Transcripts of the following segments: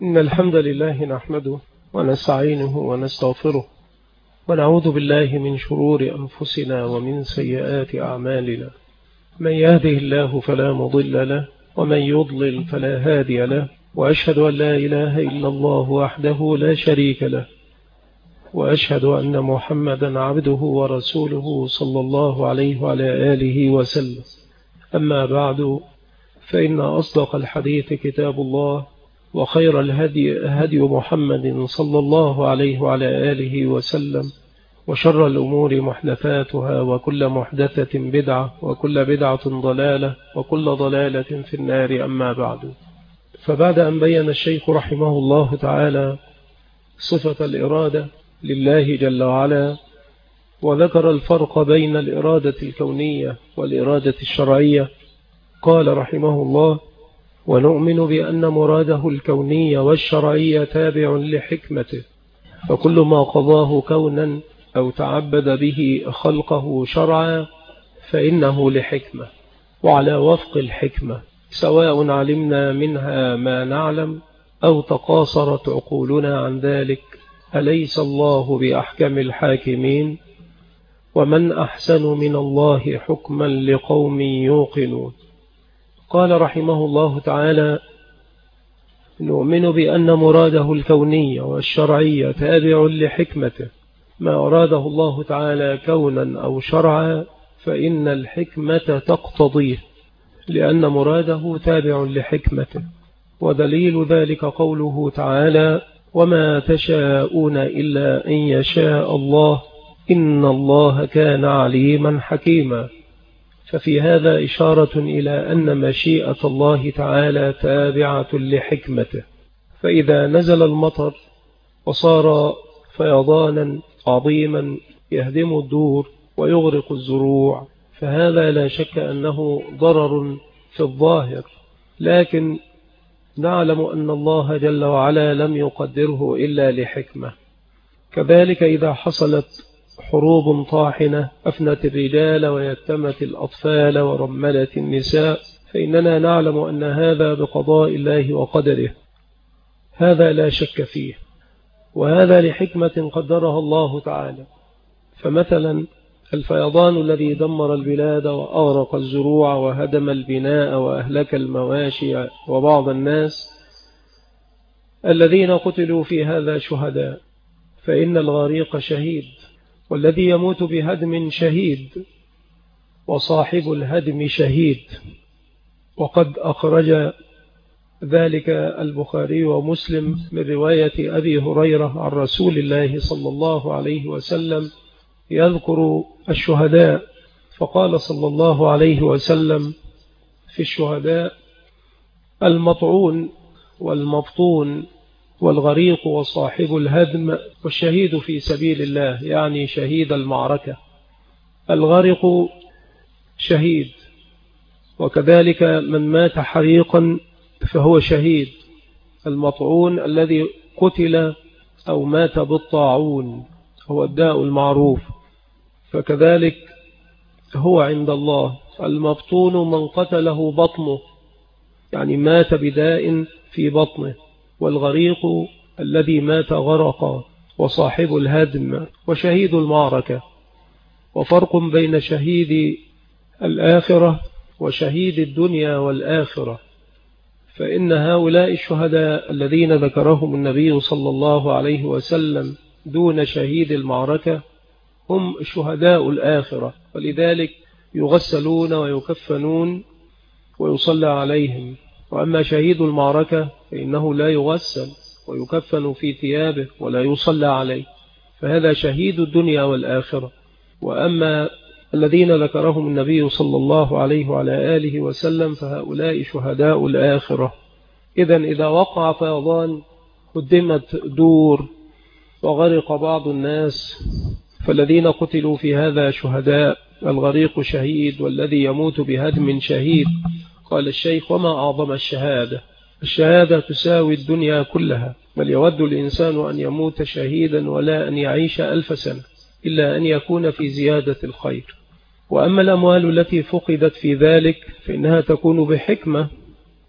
إن الحمد لله نحمده ونستعينه ونستغفره ونعوذ بالله من شرور أنفسنا ومن سيئات أعمالنا. من يهده الله فلا مضل له ومن يضلل فلا هادي له، وأشهد أن لا إله إلا الله وحده لا شريك له، وأشهد أن محمدا عبده ورسوله صلى الله عليه وعلى آله وسلم. أما بعد، فإن أصدق الحديث كتاب الله، وخير الهدي هدي محمد صلى الله عليه وعلى آله وسلم، وشر الأمور محدثاتها، وكل محدثة بدعة، وكل بدعة ضلالة، وكل ضلالة في النار. أما بعد، فبعد أن بين الشيخ رحمه الله تعالى صفة الإرادة لله جل وعلا، وذكر الفرق بين الإرادة الكونية والإرادة الشرعية، قال رحمه الله: ونؤمن بأن مراده الكوني والشرعي تابع لحكمته، فكل ما قضاه كونا أو تعبد به خلقه شرعا فإنه لحكمة وعلى وفق الحكمة، سواء علمنا منها ما نعلم أو تقاصرت عقولنا عن ذلك. أليس الله بأحكم الحاكمين؟ ومن أحسن من الله حكما لقوم يوقنون. قال رحمه الله تعالى: نؤمن بأن مراده الكوني والشرعي تابع لحكمته، ما أراده الله تعالى كونا أو شرعا فإن الحكمة تقتضيه، لأن مراده تابع لحكمته. ودليل ذلك قوله تعالى: وما تشاءون إلا أن يشاء الله إن الله كان عليما حكيما. ففي هذا إشارة إلى أن مشيئة الله تعالى تابعة لحكمته، فإذا نزل المطر وصار فيضانا عظيما يهدم الدور ويغرق الزروع، فهذا لا شك أنه ضرر في الظاهر، لكن نعلم أن الله جل وعلا لم يقدره إلا لحكمة. كذلك إذا حصلت حروب طاحنة أفنت الرجال ويتمت الأطفال ورملت النساء، فإننا نعلم أن هذا بقضاء الله وقدره، هذا لا شك فيه، وهذا لحكمة قدرها الله تعالى. فمثلا الفيضان الذي دمر البلاد وأغرق الزروع وهدم البناء وأهلك المواشي وبعض الناس الذين قتلوا في هذا شهداء، فإن الغريق شهيد، والذي يموت بهدم شهيد، وصاحب الهدم شهيد. وقد أخرج ذلك البخاري ومسلم من رواية أبي هريرة عن رسول الله صلى الله عليه وسلم يذكر الشهداء، فقال صلى الله عليه وسلم في الشهداء: المطعون والمبطون والغريق وصاحب الهدم والشهيد في سبيل الله، يعني شهيد المعركة. الغرق شهيد، وكذلك من مات حريقا فهو شهيد. المطعون الذي قتل أو مات بالطاعون هو الداء المعروف، فكذلك هو عند الله. المبطون من قتله بطنه، يعني مات بداء في بطنه. والغريق الذي مات غرقا، وصاحب الهدم وشهيد المعركة. وفرق بين شهيد الآخرة وشهيد الدنيا والآخرة، فإن هؤلاء الشهداء الذين ذكرهم النبي صلى الله عليه وسلم دون شهيد المعركة هم شهداء الآخرة، ولذلك يغسلون ويكفنون ويصلى عليهم. وأما شهيد المعركة فإنه لا يغسل ويكفن في ثيابه ولا يصلى عليه، فهذا شهيد الدنيا والآخرة. وأما الذين ذكرهم النبي صلى الله عليه وعلى آله وسلم فهؤلاء شهداء الآخرة. إذن إذا وقع فيضان هدمت دور وغرق بعض الناس، فالذين قتلوا في هذا شهداء. الغريق شهيد، والذي يموت بهدم شهيد. قال الشيخ: وما أعظم الشهادة؟ الشهادة تساوي الدنيا كلها، بل يود الإنسان أن يموت شهيدا ولا أن يعيش 1000 سنة، إلا أن يكون في زيادة الخير. وأما الأموال التي فقدت في ذلك فإنها تكون بحكمة،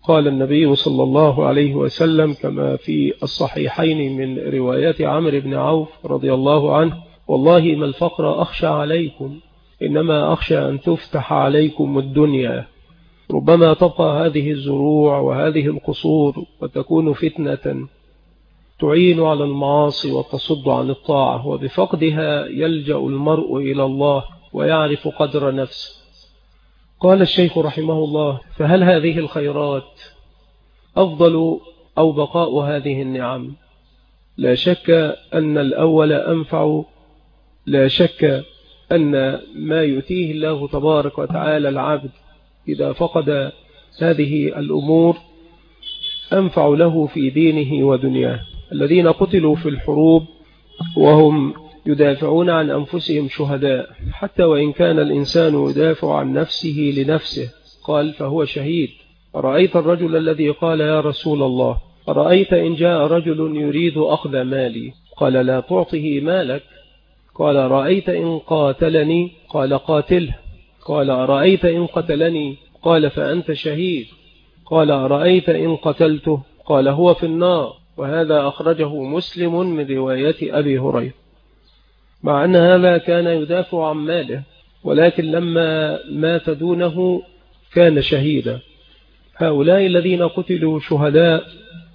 قال النبي صلى الله عليه وسلم كما في الصحيحين من روايات عمرو بن عوف رضي الله عنه: والله ما الفقر أخشى عليكم، إنما أخشى أن تفتح عليكم الدنيا، ربما تبقى هذه الزروع وهذه القصور وتكون فتنة تعين على المعاصي وتصد عن الطاعة، وبفقدها يلجأ المرء إلى الله ويعرف قدر نفسه. قال الشيخ رحمه الله: فهل هذه الخيرات أفضل أو بقاء هذه النعم؟ لا شك أن الأول أنفع، لا شك أن ما يؤتيه الله تبارك وتعالى العبد إذا فقد هذه الأمور أنفع له في دينه ودنياه. الذين قتلوا في الحروب وهم يدافعون عن أنفسهم شهداء، حتى وإن كان الإنسان يدافع عن نفسه لنفسه، قال فهو شهيد. رأيت الرجل الذي قال: يا رسول الله، رأيت إن جاء رجل يريد أخذ مالي؟ قال: لا تعطه مالك. قال: رأيت إن قاتلني؟ قال: قاتله. قال: رأيت إن قتلني؟ قال: فأنت شهيد. قال: رأيت إن قتلته؟ قال: هو في النار. وهذا أخرجه مسلم من رواية أبي هريرة. مع أن هذا كان يدافع عن ماله، ولكن لما مات دونه كان شهيدا. هؤلاء الذين قتلوا شهداء،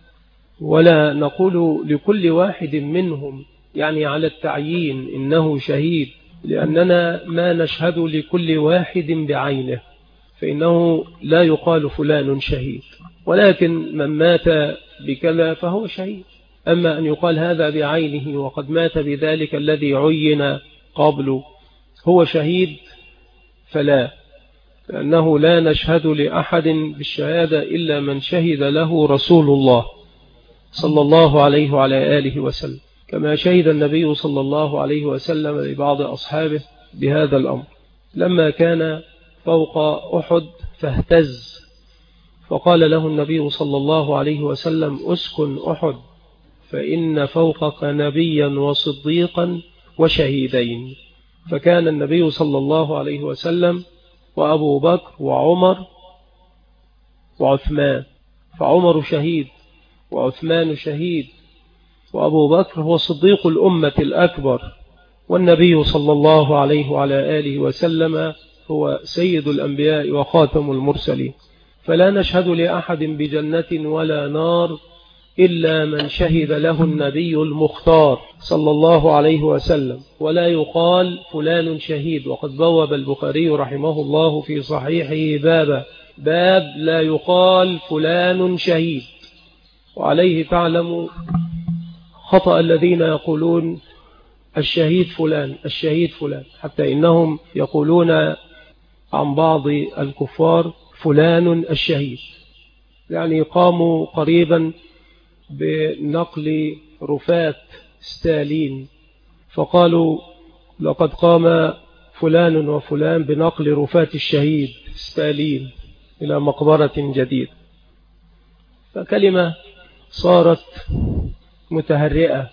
ولا نقول لكل واحد منهم يعني على التعيين إنه شهيد، لأننا ما نشهد لكل واحد بعينه، فإنه لا يقال فلان شهيد، ولكن من مات بكذا فهو شهيد. أما أن يقال هذا بعينه وقد مات بذلك الذي عين قبله هو شهيد فلا، لأنه لا نشهد لأحد بالشهادة إلا من شهد له رسول الله صلى الله عليه وعلى آله وسلم، كما شهد النبي صلى الله عليه وسلم لبعض أصحابه بهذا الأمر لما كان فوق أحد فاهتز، فقال له النبي صلى الله عليه وسلم: أسكن أحد، فإن فوقك نبيا وصديقا وشهيدين. فكان النبي صلى الله عليه وسلم وأبو بكر وعمر وعثمان، فعمر شهيد وعثمان شهيد، وأبو بكر هو صديق الأمة الأكبر، والنبي صلى الله عليه وعلى آله وسلم هو سيد الأنبياء وخاتم المرسلين. فلا نشهد لأحد بجنة ولا نار إلا من شهد له النبي المختار صلى الله عليه وسلم، ولا يقال فلان شهيد. وقد بوب البخاري رحمه الله في صحيحه باب لا يقال فلان شهيد. وعليه تعلم خطأ الذين يقولون الشهيد فلان الشهيد فلان، حتى إنهم يقولون عن بعض الكفار فلان الشهيد، يعني قاموا قريبا بنقل رفات ستالين، فقالوا لقد قام فلان وفلان بنقل رفات الشهيد ستالين إلى مقبرة جديدة. فكلمة صارت متهرئة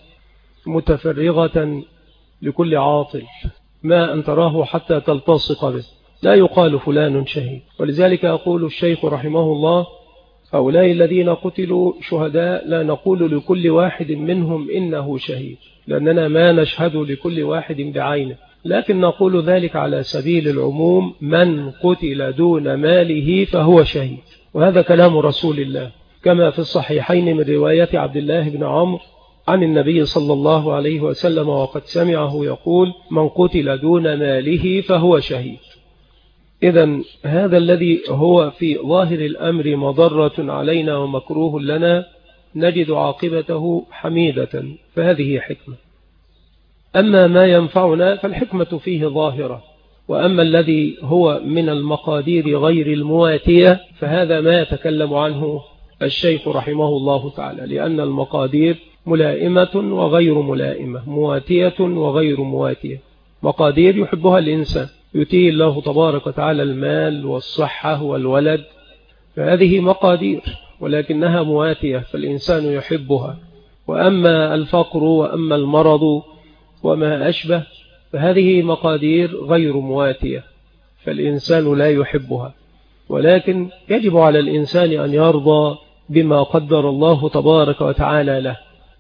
متفرغة لكل عاطل، ما أن تراه حتى تلتصق به، لا يقال فلان شهيد. ولذلك يقول الشيخ رحمه الله: هؤلاء الذين قتلوا شهداء لا نقول لكل واحد منهم إنه شهيد، لأننا ما نشهد لكل واحد بعينه، لكن نقول ذلك على سبيل العموم: من قتل دون ماله فهو شهيد. وهذا كلام رسول الله كما في الصحيحين من رواية عبد الله بن عمرو عن النبي صلى الله عليه وسلم، وقد سمعه يقول: من قتل دون ماله فهو شهيد. إذن هذا الذي هو في ظاهر الأمر مضرة علينا ومكروه لنا نجد عاقبته حميدة، فهذه حكمة. أما ما ينفعنا فالحكمة فيه ظاهرة، وأما الذي هو من المقادير غير المواتية فهذا ما يتكلم عنه الشيخ رحمه الله تعالى، لأن المقادير ملائمة وغير ملائمة، مواتية وغير مواتية. مقادير يحبها الإنسان، يؤتيه الله تبارك وتعالى المال والصحة والولد، فهذه مقادير ولكنها مواتية فالإنسان يحبها. وأما الفقر وأما المرض وما أشبه فهذه مقادير غير مواتية فالإنسان لا يحبها. ولكن يجب على الإنسان أن يرضى بما قدر الله تبارك وتعالى له،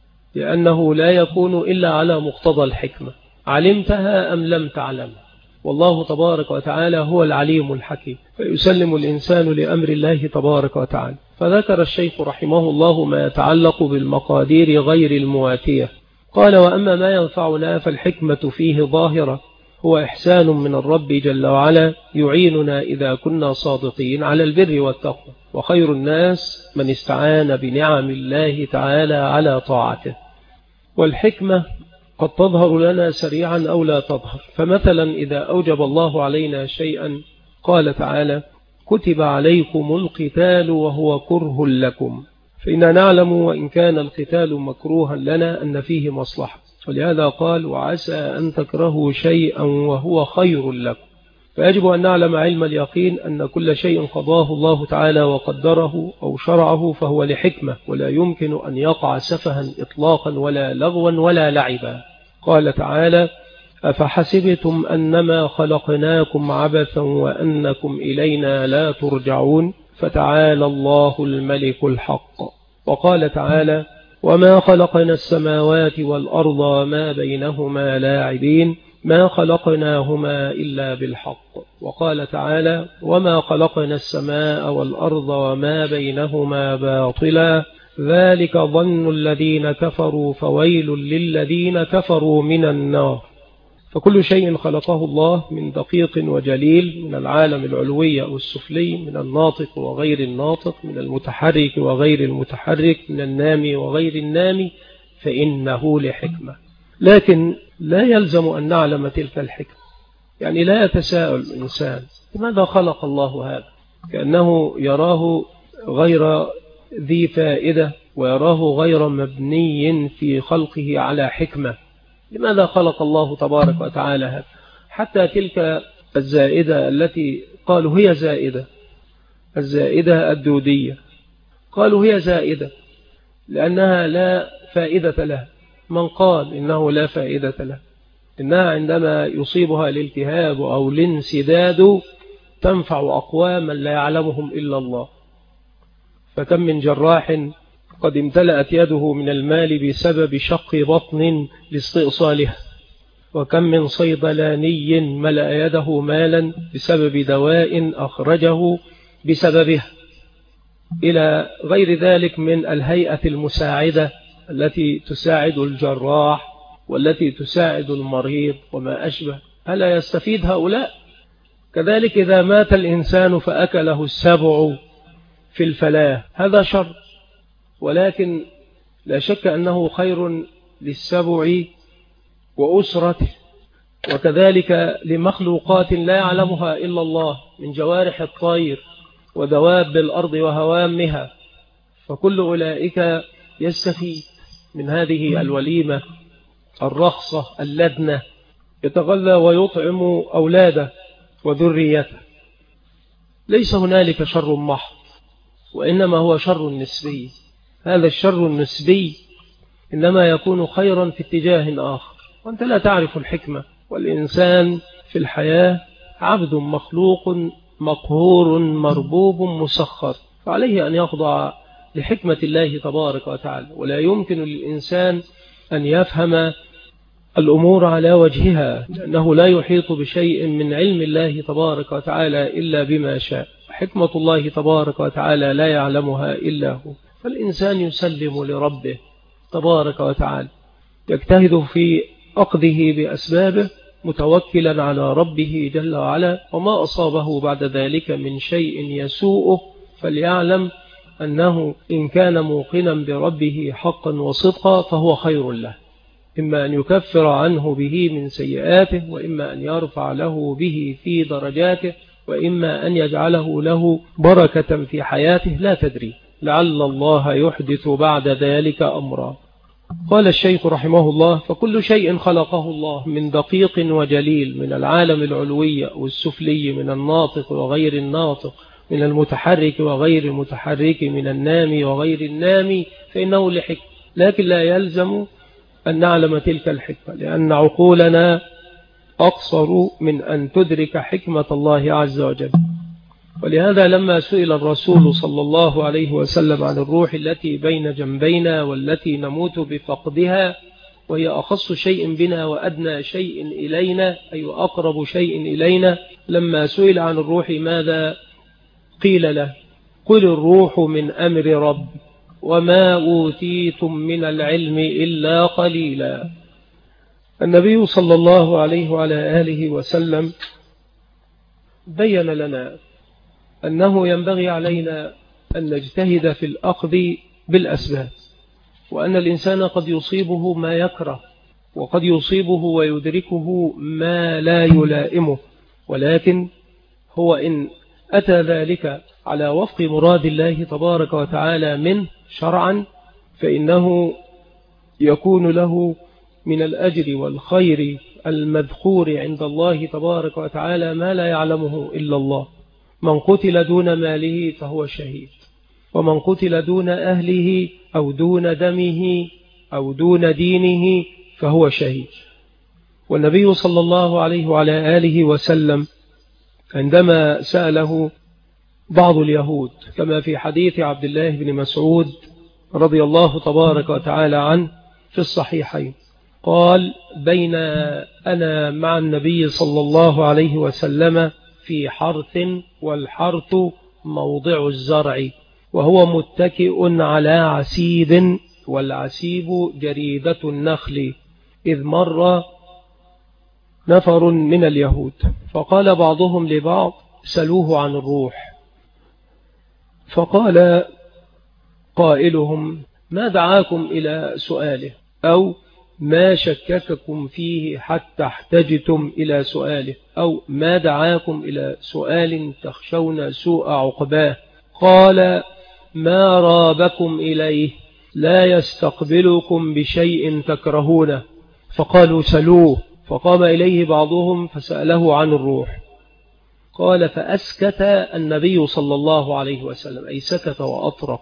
لأنه لا يكون إلا على مقتضى الحكمة، علمتها أم لم تعلمها. والله تبارك وتعالى هو العليم الحكيم، فيسلم الإنسان لأمر الله تبارك وتعالى. فذكر الشيخ رحمه الله ما يتعلق بالمقادير غير المواتية. قال: وأما ما ينفعنا فالحكمة فيه ظاهرة، هو إحسان من الرب جل وعلا يعيننا إذا كنا صادقين على البر والتقوى، وخير الناس من استعان بنعم الله تعالى على طاعته. والحكمة قد تظهر لنا سريعا أو لا تظهر. فمثلا إذا أوجب الله علينا شيئا قال تعالى: كتب عليكم القتال وهو كره لكم، فإننا نعلم وإن كان القتال مكروها لنا أن فيه مصلحة، ولهذا قال: وعسى أن تكرهوا شيئا وهو خير لكم. فيجب أن نعلم علم اليقين أن كل شيء قضاه الله تعالى وقدره أو شرعه فهو لحكمة، ولا يمكن أن يقع سفها إطلاقا ولا لغوا ولا لعبا. قال تعالى: أفحسبتم أنما خلقناكم عبثا وأنكم إلينا لا ترجعون، فتعالى الله الملك الحق. وقال تعالى: وما خلقنا السماوات والأرض وما بينهما لاعبين، ما خلقناهما إلا بالحق. وقال تعالى: وما خلقنا السماء والأرض وما بينهما باطلا، ذلك ظن الذين كفروا فويل للذين كفروا من النار. فكل شيء خلقه الله من دقيق وجليل، من العالم العلوي أو السفلي، من الناطق وغير الناطق، من المتحرك وغير المتحرك، من النامي وغير النامي، فإنه لحكمة. لكن لا يلزم أن نعلم تلك الحكمة. يعني لا يتساءل الإنسان: لماذا خلق الله هذا؟ كأنه يراه غير ذي فائدة، ويراه غير مبني في خلقه على حكمة. لماذا خلق الله تبارك وتعالى هذا؟ حتى تلك الزائدة التي قالوا هي زائدة، الزائدة الدودية، قالوا هي زائدة لأنها لا فائدة لها. من قال إنه لا فائدة له؟ إنها عندما يصيبها الالتهاب أو الانسداد تنفع أقواما لا يعلمهم إلا الله. فكم من جراح قد امتلأت يده من المال بسبب شق بطن لاستئصالها، وكم من صيدلاني ملأ يده مالا بسبب دواء أخرجه بسببها، إلى غير ذلك من الهيئة المساعدة التي تساعد الجراح والتي تساعد المريض وما أشبه. ألا يستفيد هؤلاء؟ كذلك إذا مات الإنسان فأكله السبع في الفلاة، هذا شر، ولكن لا شك أنه خير للسبع وأسرته، وكذلك لمخلوقات لا يعلمها إلا الله من جوارح الطير ودواب الأرض وهوامها. فكل أولئك يستفيد من هذه الوليمة الرخصة اللدنة، يتغذى ويطعم أولاده وذريته. ليس هنالك شر محض، وإنما هو شر نسبي. هذا الشر النسبي إنما يكون خيرا في اتجاه آخر، وأنت لا تعرف الحكمة. والإنسان في الحياة عبد مخلوق مقهور مربوب مسخر، فعليه أن يخضع لحكمة الله تبارك وتعالى. ولا يمكن للإنسان أن يفهم الأمور على وجهها، لأنه لا يحيط بشيء من علم الله تبارك وتعالى إلا بما شاء. حكمة الله تبارك وتعالى لا يعلمها إلا هو. فالإنسان يسلم لربه تبارك وتعالى، يجتهد في أخذه بأسبابه متوكلا على ربه جل وعلا، وما أصابه بعد ذلك من شيء يسوءه فليعلم أنه إن كان موقنا بربه حقا وصدقا فهو خير له، إما أن يكفر عنه به من سيئاته، وإما أن يرفع له به في درجاته، وإما أن يجعله له بركة في حياته، لا تدري، لعل الله يحدث بعد ذلك أمرا. قال الشيخ رحمه الله: فكل شيء خلقه الله من دقيق وجليل، من العالم العلوي والسفلي، من الناطق وغير الناطق، من المتحرك وغير المتحرك، من النامي وغير النامي، فإنه لحكمة. لكن لا يلزم أن نعلم تلك الحكمة، لأن عقولنا أقصر من أن تدرك حكمة الله عز وجل. ولهذا لما سئل الرسول صلى الله عليه وسلم عن الروح التي بين جنبينا والتي نموت بفقدها، وهي أخص شيء بنا وأدنى شيء إلينا، أي أقرب شيء إلينا، لما سئل عن الروح ماذا قيل له؟ قل الروح من أمر رب وما أوتيتم من العلم إلا قليلا. النبي صلى الله عليه وعلى آله وسلم بين لنا أنه ينبغي علينا أن نجتهد في الأخذ بالأسباب، وأن الإنسان قد يصيبه ما يكره، وقد يصيبه ويدركه ما لا يلائمه، ولكن هو إن أتى ذلك على وفق مراد الله تبارك وتعالى منه شرعا، فإنه يكون له من الأجر والخير المذخور عند الله تبارك وتعالى ما لا يعلمه إلا الله. من قتل دون ماله فهو شهيد، ومن قتل دون أهله أو دون دمه أو دون دينه فهو شهيد. والنبي صلى الله عليه وعلى آله وسلم عندما سأله بعض اليهود كما في حديث عبد الله بن مسعود رضي الله تبارك وتعالى عنه في الصحيحين، قال: بين أنا مع النبي صلى الله عليه وسلم في حرث، والحرث موضع الزرع، وهو متكئ على عسيب، والعسيب جريدة النخل، إذ مر نفر من اليهود فقال بعضهم لبعض: سلوه عن الروح. فقال قائلهم: ما دعاكم إلى سؤاله؟ أو ما شكككم فيه حتى احتجتم إلى سؤاله؟ أو ما دعاكم إلى سؤال تخشون سوء عقباه؟ قال: ما رابكم إليه، لا يستقبلكم بشيء تكرهونه. فقالوا: سلوه. فقام إليه بعضهم فسأله عن الروح. قال: فأسكت النبي صلى الله عليه وسلم، أي سكت وأطرق،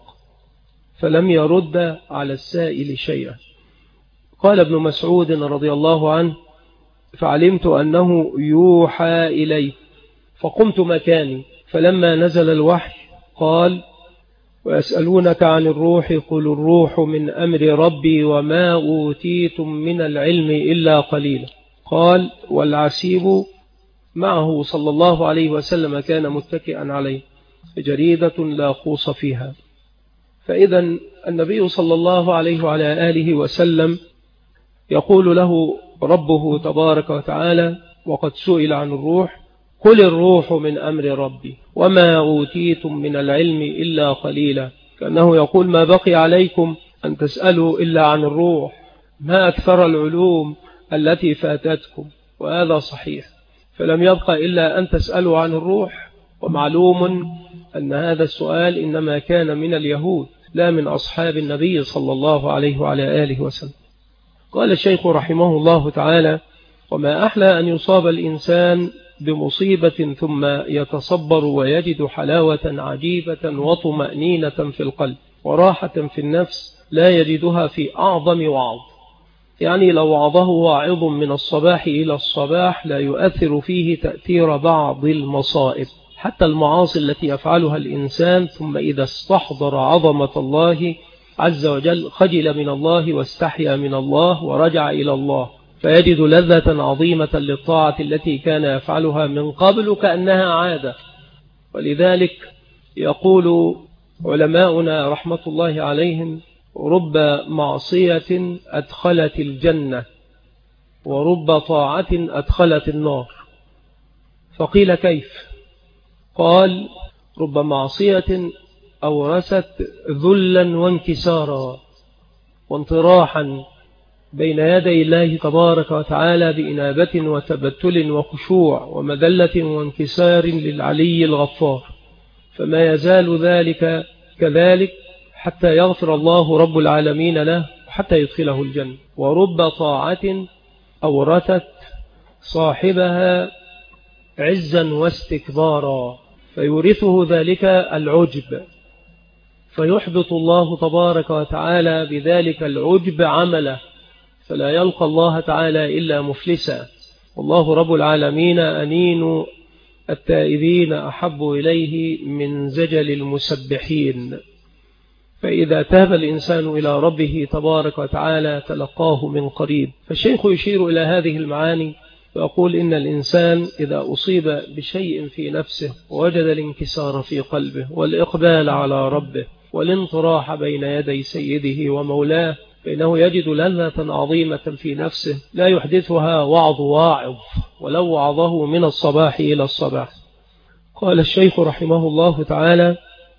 فلم يرد على السائل شيئا. قال ابن مسعود رضي الله عنه: فعلمت أنه يوحى إلي، فقمت مكاني، فلما نزل الوحي قال: ويسألونك عن الروح قل الروح من أمر ربي وما أوتيتم من العلم إلا قليلا. قال: والعسيب معه صلى الله عليه وسلم كان متكئا عليه، جريدة لا خوص فيها. فإذا النبي صلى الله عليه وعلى آله وسلم يقول له ربه تبارك وتعالى وقد سئل عن الروح: قل الروح من أمر ربي وما أوتيتم من العلم إلا قليلا. كأنه يقول: ما بقي عليكم أن تسألوا إلا عن الروح، ما أكثر العلوم التي فاتتكم. وهذا صحيح، فلم يبق إلا أن تسألوا عن الروح. ومعلوم أن هذا السؤال إنما كان من اليهود لا من أصحاب النبي صلى الله عليه وعلى آله وسلم. قال الشيخ رحمه الله تعالى: وما أحلى أن يصاب الإنسان بمصيبة ثم يتصبر ويجد حلاوة عجيبة وطمأنينة في القلب وراحة في النفس لا يجدها في أعظم وعظ. يعني لو وعظه واعظ من الصباح إلى الصباح لا يؤثر فيه تأثير بعض المصائب، حتى المعاصي التي يفعلها الإنسان، ثم إذا استحضر عظمة الله عز وجل خجل من الله واستحيا من الله ورجع إلى الله، فيجد لذة عظيمة للطاعة التي كان يفعلها من قبل كأنها عادة. ولذلك يقول علماؤنا رحمة الله عليهم: رب معصية أدخلت الجنة ورب طاعة أدخلت النار. فقيل: كيف؟ قال: رب معصية أورثت ذلا وانكسارا وانطراحا بين يدي الله تبارك وتعالى بإنابة وتبتل وخشوع ومذلة وانكسار للعلي الغفار، فما يزال ذلك كذلك حتى يغفر الله رب العالمين له حتى يدخله الجنة. ورب طاعة أورثت صاحبها عزا واستكبارا، فيورثه ذلك العجب، فيحبط الله تبارك وتعالى بذلك العجب عمله، فلا يلقى الله تعالى إلا مفلسا. والله رب العالمين أنين التائبين أحب إليه من زجل المسبحين. فإذا تاب الإنسان إلى ربه تبارك وتعالى تلقاه من قريب. فالشيخ يشير إلى هذه المعاني ويقول إن الإنسان إذا أصيب بشيء في نفسه ووجد الانكسار في قلبه والإقبال على ربه والانطراح بين يدي سيده ومولاه، فإنه يجد لذة عظيمة في نفسه لا يحدثها وعظ واعظ ولو وعظه من الصباح إلى الصباح. قال الشيخ رحمه الله تعالى: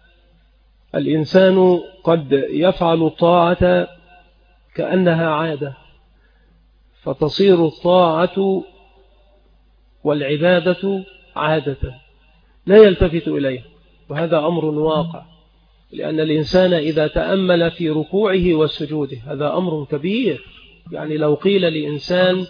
الإنسان قد يفعل الطاعة كأنها عادة، فتصير الطاعة والعبادة عادة لا يلتفت إليها، وهذا أمر واقع، لأن الإنسان إذا تأمل في ركوعه وسجوده هذا أمر كبير. يعني لو قيل لإنسان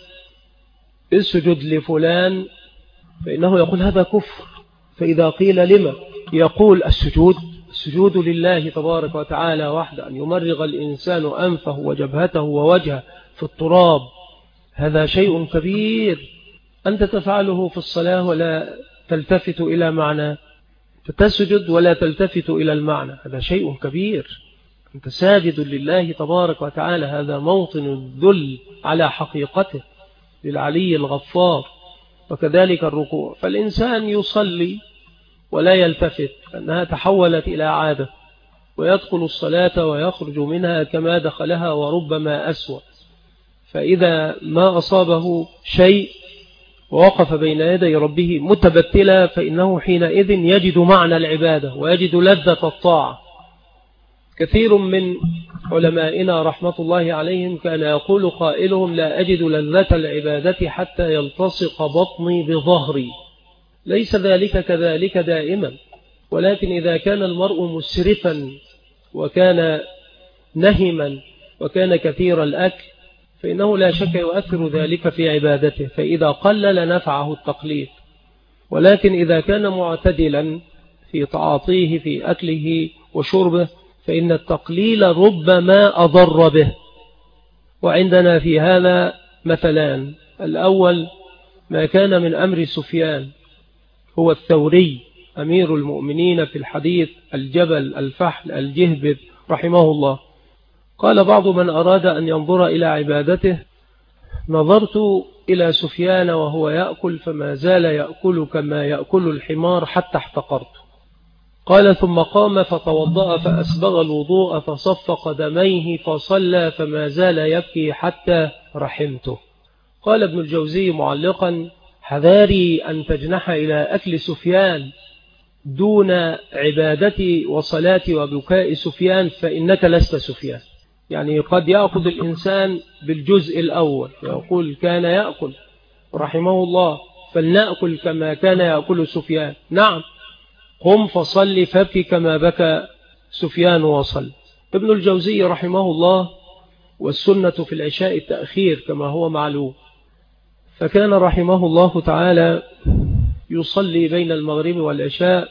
اسجد لفلان فإنه يقول هذا كفر، فإذا قيل لما يقول السجود لله تبارك وتعالى وحده، أن يمرغ الإنسان أنفه وجبهته ووجهه في التراب، هذا شيء كبير. أنت تفعله في الصلاة ولا تلتفت إلى معنى، تسجد ولا تلتفت إلى المعنى، هذا شيء كبير. أنت ساجد لله تبارك وتعالى، هذا موطن الذل على حقيقته للعلي الغفار. وكذلك الركوع، فالإنسان يصلي ولا يلتفت، أنها تحولت إلى عادة، ويدخل الصلاة ويخرج منها كما دخلها وربما أسوأ. فإذا ما أصابه شيء ووقف بين يدي ربه متبتلا فإنه حينئذ يجد معنى العبادة ويجد لذة الطاعة. كثير من علمائنا رحمة الله عليهم كان يقول قائلهم: لا أجد لذة العبادة حتى يلتصق بطني بظهري. ليس ذلك كذلك دائما، ولكن إذا كان المرء مسرفا وكان نهما وكان كثير الأكل فإنه لا شك يؤثر ذلك في عبادته، فإذا قلل نفعه التقليل. ولكن إذا كان معتدلا في تعاطيه في أكله وشربه فإن التقليل ربما أضر به. وعندنا في هذا مثلان: الأول ما كان من أمر سفيان هو الثوري أمير المؤمنين في الحديث، الجبل الفحل الجهبذ رحمه الله. قال بعض من أراد أن ينظر إلى عبادته: نظرت إلى سفيان وهو يأكل فما زال يأكل كما يأكل الحمار حتى احتقرت. قال: ثم قام فتوضأ فأسبغ الوضوء فصف قدميه فصلى فما زال يبكي حتى رحمته. قال ابن الجوزي معلقا: حذاري أن تجنح إلى أكل سفيان دون عبادتي وصلاتي وبكاء سفيان، فإنك لست سفيان. يعني قد يأخذ الإنسان بالجزء الأول ويقول كان يأكل رحمه الله فلنأكل كما كان يأكل سفيان. نعم، قم فصل فابكي كما بكى سفيان وصل. ابن الجوزي رحمه الله: والسنة في العشاء التأخير كما هو معلوم. فكان رحمه الله تعالى يصلي بين المغرب والعشاء.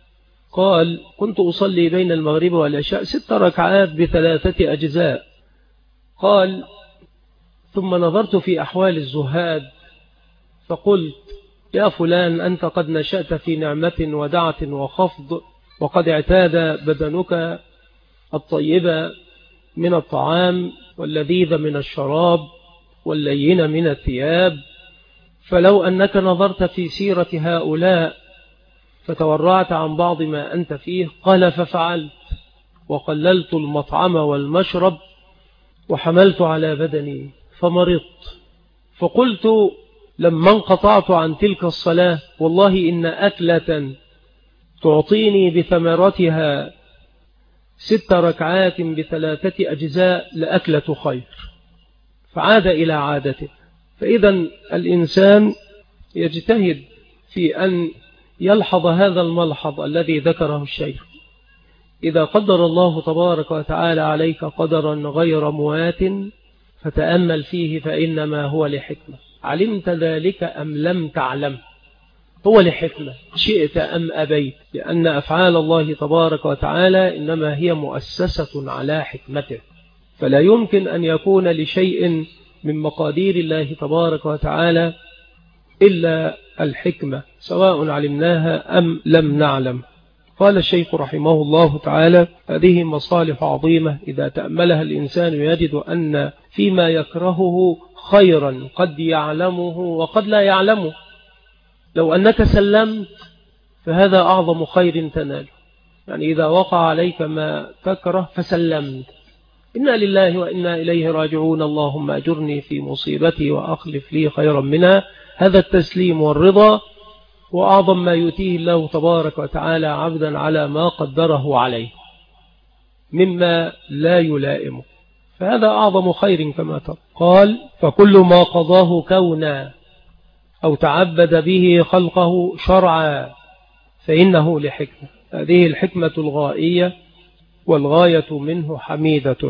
قال: كنت أصلي بين المغرب والعشاء 6 ركعات ب3 أجزاء. قال: ثم نظرت في أحوال الزهاد فقلت: يا فلان، أنت قد نشأت في نعمة ودعة وخفض، وقد اعتاد بدنك الطيب من الطعام واللذيذ من الشراب واللين من الثياب، فلو أنك نظرت في سيرة هؤلاء فتورعت عن بعض ما أنت فيه. قال: ففعلت، وقللت المطعم والمشرب وحملت على بدني فمرضت. فقلت لما انقطعت عن تلك الصلاة: والله إن أكلة تعطيني بثمرتها 6 ركعات ب3 أجزاء لأكلة خير. فعاد إلى عادته. فإذا الإنسان يجتهد في أن يلحظ هذا الملحظ الذي ذكره الشيخ: إذا قدر الله تبارك وتعالى عليك قدرا غير موات فتأمل فيه، فإنما هو لحكمة، علمت ذلك أم لم تعلم، هو لحكمة شئت أم أبيت، لأن أفعال الله تبارك وتعالى إنما هي مؤسسة على حكمته، فلا يمكن أن يكون لشيء من مقادير الله تبارك وتعالى إلا الحكمة سواء علمناها أم لم نعلم. قال الشيخ رحمه الله تعالى: هذه مصالح عظيمة إذا تأملها الإنسان يجد أن فيما يكرهه خيرا قد يعلمه وقد لا يعلمه. لو أنك سلمت فهذا أعظم خير تناله، يعني إذا وقع عليك ما تكره فسلمت، إنا لله وإنا إليه راجعون، اللهم أجرني في مصيبتي وأخلف لي خيرا منها. هذا التسليم والرضا وأعظم ما يؤتيه الله تبارك وتعالى عبدا على ما قدره عليه مما لا يلائمه، فهذا أعظم خير كما ترى. قال: فكل ما قضاه كونا أو تعبد به خلقه شرعا فإنه لحكمة. هذه الحكمة الغائية والغاية منه حميدة.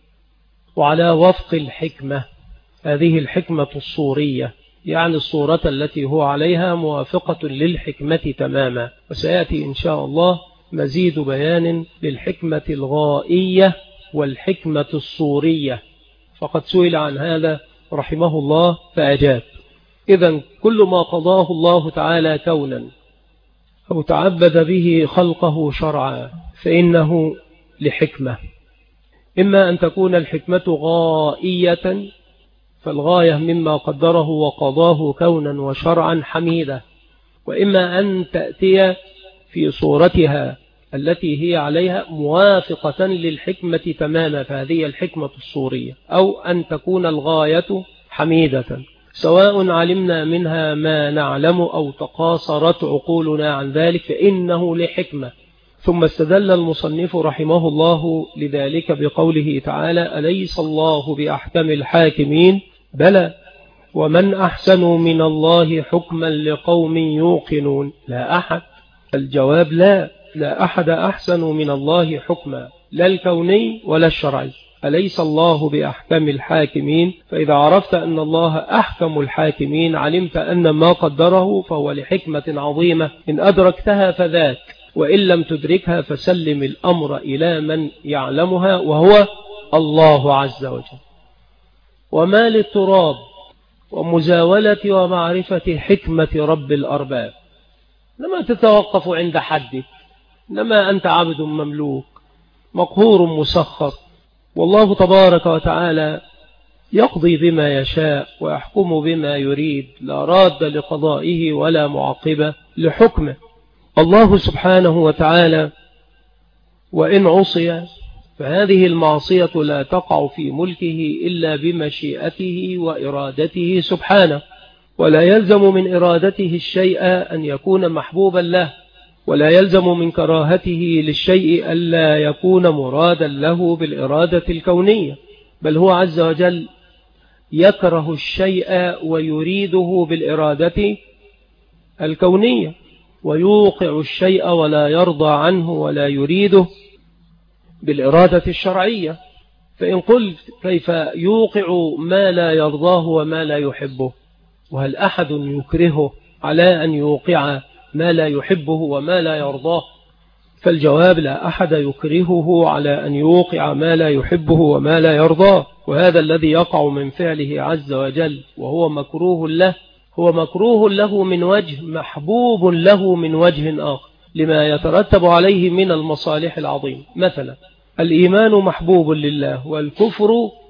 وعلى وفق الحكمة، هذه الحكمة الصورية، يعني الصورة التي هو عليها موافقة للحكمة تماما. وسيأتي إن شاء الله مزيد بيان للحكمة الغائية والحكمة الصورية، فقد سئل عن هذا رحمه الله فأجاب. إذن كل ما قضاه الله تعالى كونا أو تعبد به خلقه شرعا فإنه لحكمة. إما أن تكون الحكمة غائية، فالغاية مما قدره وقضاه كونا وشرعا حميدة، وإما أن تأتي في صورتها التي هي عليها موافقة للحكمة تماما، فهذه الحكمة الصورية، أو أن تكون الغاية حميدة سواء علمنا منها ما نعلم أو تقاصرت عقولنا عن ذلك فإنه لحكمة. ثم استدل المصنف رحمه الله لذلك بقوله تعالى: أليس الله بأحكم الحاكمين؟ بلى، ومن أحسن من الله حكما لقوم يوقنون. لا أحد. الجواب لا أحد أحسن من الله حكما، لا الكوني ولا الشرعي. أليس الله بأحكم الحاكمين؟ فإذا عرفت أن الله أحكم الحاكمين علمت أن ما قدره فهو لحكمة عظيمة، إن أدركتها فذاك، وإن لم تدركها فسلم الأمر إلى من يعلمها وهو الله عز وجل. وما للتراب ومزاولة ومعرفة حكمة رب الأرباب. لما تتوقف عند حدك، إنما أنت عبد مملوك مقهور مسخر، والله تبارك وتعالى يقضي بما يشاء ويحكم بما يريد، لا راد لقضائه ولا معقب لحكمه. الله سبحانه وتعالى وإن عصي فهذه المعصية لا تقع في ملكه إلا بمشيئته وإرادته سبحانه، ولا يلزم من إرادته الشيء أن يكون محبوبا له، ولا يلزم من كراهته للشيء ألا يكون مرادا له بالإرادة الكونية، بل هو عز وجل يكره الشيء ويريده بالإرادة الكونية، ويوقع الشيء ولا يرضى عنه ولا يريده بالإرادة الشرعية. فإن قلت كيف يوقع ما لا يرضاه وما لا يحبه؟ وهل أحد يكرهه على أن يوقع ما لا يحبه وما لا يرضاه؟ فالجواب: لا أحد يكرهه على أن يوقع ما لا يحبه وما لا يرضاه. وهذا الذي يقع من فعله عز وجل وهو مكروه له، هو مكروه له من وجه، محبوب له من وجه آخر، لما يترتب عليه من المصالح العظيم. مثلا الإيمان محبوب لله والكفر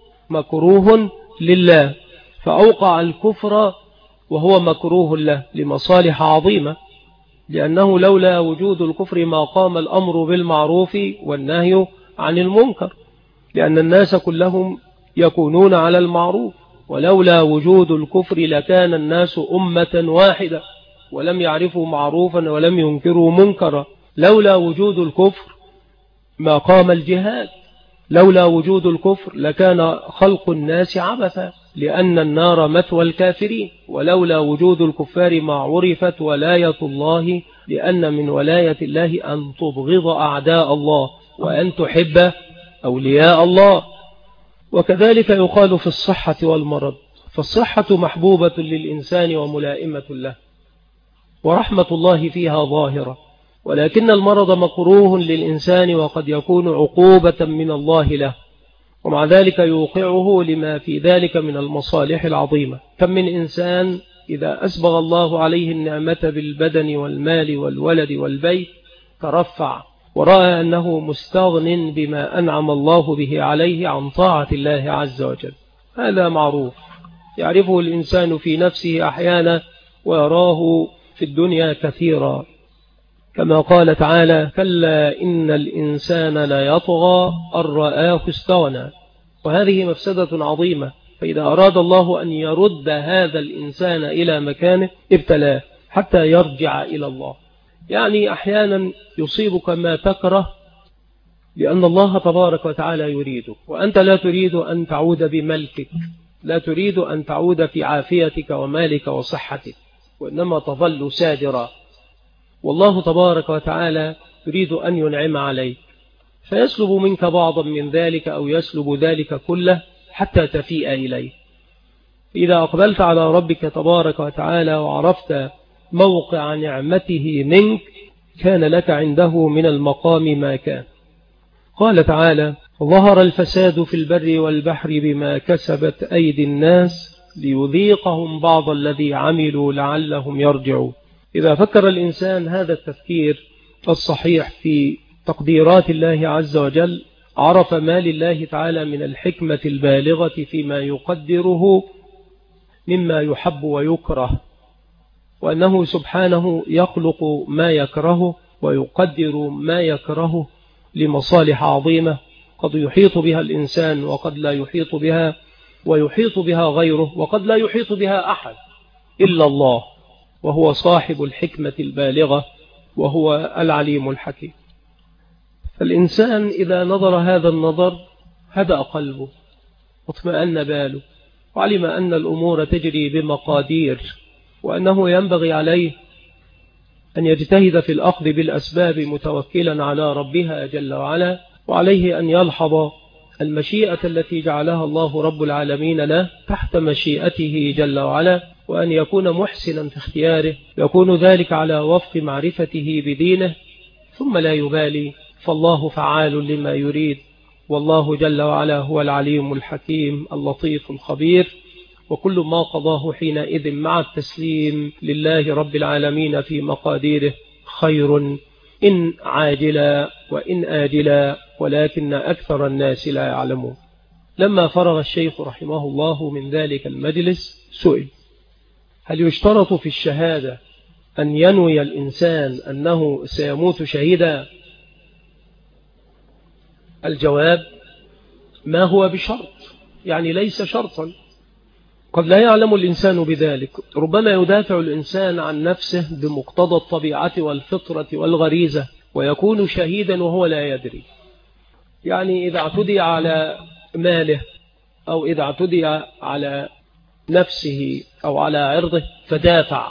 مكروه لله، فأوقع الكفر وهو مكروه له لمصالح عظيمة، لأنه لولا وجود الكفر ما قام الأمر بالمعروف والنهي عن المنكر، لأن الناس كلهم يكونون على المعروف، ولولا وجود الكفر لكان الناس أمة واحدة ولم يعرفوا معروفا ولم ينكروا منكرا. لولا وجود الكفر ما قام الجهاد، لولا وجود الكفر لكان خلق الناس عبثا، لأن النار مثوى الكافرين. ولولا وجود الكفار ما عرفت ولاية الله، لأن من ولاية الله أن تبغض أعداء الله وأن تحب أولياء الله. وكذلك يقال في الصحة والمرض، فالصحة محبوبة للإنسان وملائمة له ورحمة الله فيها ظاهرة، ولكن المرض مكروه للإنسان وقد يكون عقوبة من الله له، ومع ذلك يوقعه لما في ذلك من المصالح العظيمة. كم من إنسان إذا أسبغ الله عليه النعمة بالبدن والمال والولد والبيت ترفع ورأى أنه مستغن بما أنعم الله به عليه عن طاعة الله عز وجل. هذا معروف يعرفه الإنسان في نفسه أحيانا ويراه في الدنيا كثيرا، كما قال تعالى: كلا إن الإنسان لا يطغى أن رآه استغنى. وهذه مفسدة عظيمة، فإذا أراد الله أن يرد هذا الإنسان إلى مكانه ابتلاه حتى يرجع إلى الله. يعني أحيانا يصيبك ما تكره لأن الله تبارك وتعالى يريدك، وأنت لا تريد أن تعود بملكك، لا تريد أن تعود في عافيتك ومالك وصحتك، وإنما تظل سادرا، والله تبارك وتعالى يريد أن ينعم عليك فيسلب منك بعضا من ذلك أو يسلب ذلك كله حتى تفيء إليه. إذا أقبلت على ربك تبارك وتعالى وعرفت موقع نعمته منك كان لك عنده من المقام ما كان. قال تعالى: ظهر الفساد في البر والبحر بما كسبت أيدي الناس ليذيقهم بعض الذي عملوا لعلهم يرجعون. إذا فكر الإنسان هذا التفكير الصحيح في تقديرات الله عز وجل عرف ما لله تعالى من الحكمة البالغة فيما يقدره مما يحب ويكره، وأنه سبحانه يخلق ما يكرهه ويقدر ما يكرهه لمصالح عظيمة قد يحيط بها الإنسان وقد لا يحيط بها، ويحيط بها غيره وقد لا يحيط بها أحد إلا الله، وهو صاحب الحكمة البالغة وهو العليم الحكيم. فالإنسان إذا نظر هذا النظر هدأ قلبه واطمأن باله وعلم أن الأمور تجري بمقادير، وأنه ينبغي عليه أن يجتهد في الأخذ بالأسباب متوكلا على ربها جل وعلا، وعليه أن يلحظ المشيئة التي جعلها الله رب العالمين له تحت مشيئته جل وعلا، وأن يكون محسنا في اختياره، يكون ذلك على وفق معرفته بدينه، ثم لا يبالي، فالله فعال لما يريد، والله جل وعلا هو العليم الحكيم اللطيف الخبير، وكل ما قضاه حينئذ مع التسليم لله رب العالمين في مقاديره خير إن عاجلا وإن آجلا، ولكن أكثر الناس لا يعلمون. لما فرغ الشيخ رحمه الله من ذلك المجلس سئل: هل يشترط في الشهادة أن ينوي الإنسان أنه سيموت شهيدا؟ الجواب: ما هو بشرط، يعني ليس شرطا، قد لا يعلم الإنسان بذلك، ربما يدافع الإنسان عن نفسه بمقتضى الطبيعة والفطرة والغريزة ويكون شهيدا وهو لا يدري. يعني إذا اعتدي على ماله أو إذا اعتدي على نفسه أو على عرضه فدافع،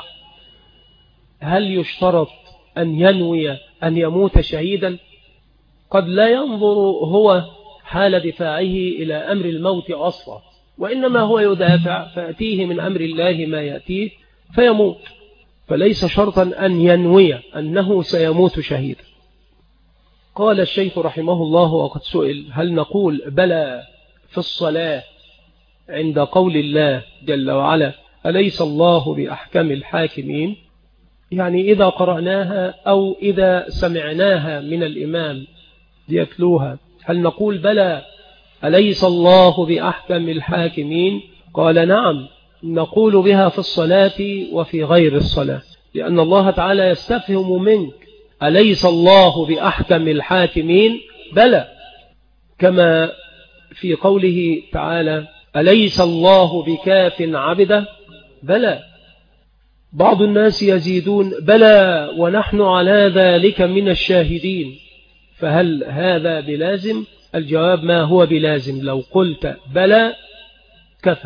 هل يشترط أن ينوي أن يموت شهيدا؟ قد لا ينظر هو حال دفاعه إلى أمر الموت أصلا، وإنما هو يدافع فأتيه من أمر الله ما يأتيه فيموت، فليس شرطا أن ينوي أنه سيموت شهيدا. قال الشيخ رحمه الله وقد سئل: هل نقول بلى في الصلاة عند قول الله جل وعلا: أليس الله بأحكم الحاكمين؟ يعني إذا قرأناها أو إذا سمعناها من الإمام ليتلوها هل نقول بلى أليس الله بأحكم الحاكمين؟ قال: نعم، نقول بها في الصلاة وفي غير الصلاة، لأن الله تعالى يستفهم منك: أليس الله بأحكم الحاكمين؟ بلى، كما في قوله تعالى: أليس الله بكاف عبده؟ بلى. بعض الناس يزيدون: بلى ونحن على ذلك من الشاهدين. فهل هذا بلازم؟ الجواب: ما هو بلازم، لو قلت بلى كفى.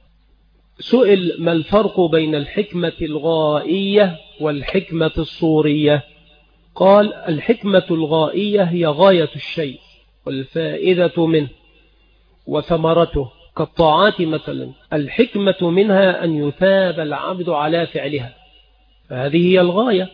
سئل: ما الفرق بين الحكمة الغائية والحكمة الصورية؟ قال: الحكمة الغائية هي غاية الشيء والفائدة منه وثمرته كالطاعات مثلا، الحكمة منها أن يثاب العبد على فعلها، فهذه هي الغاية،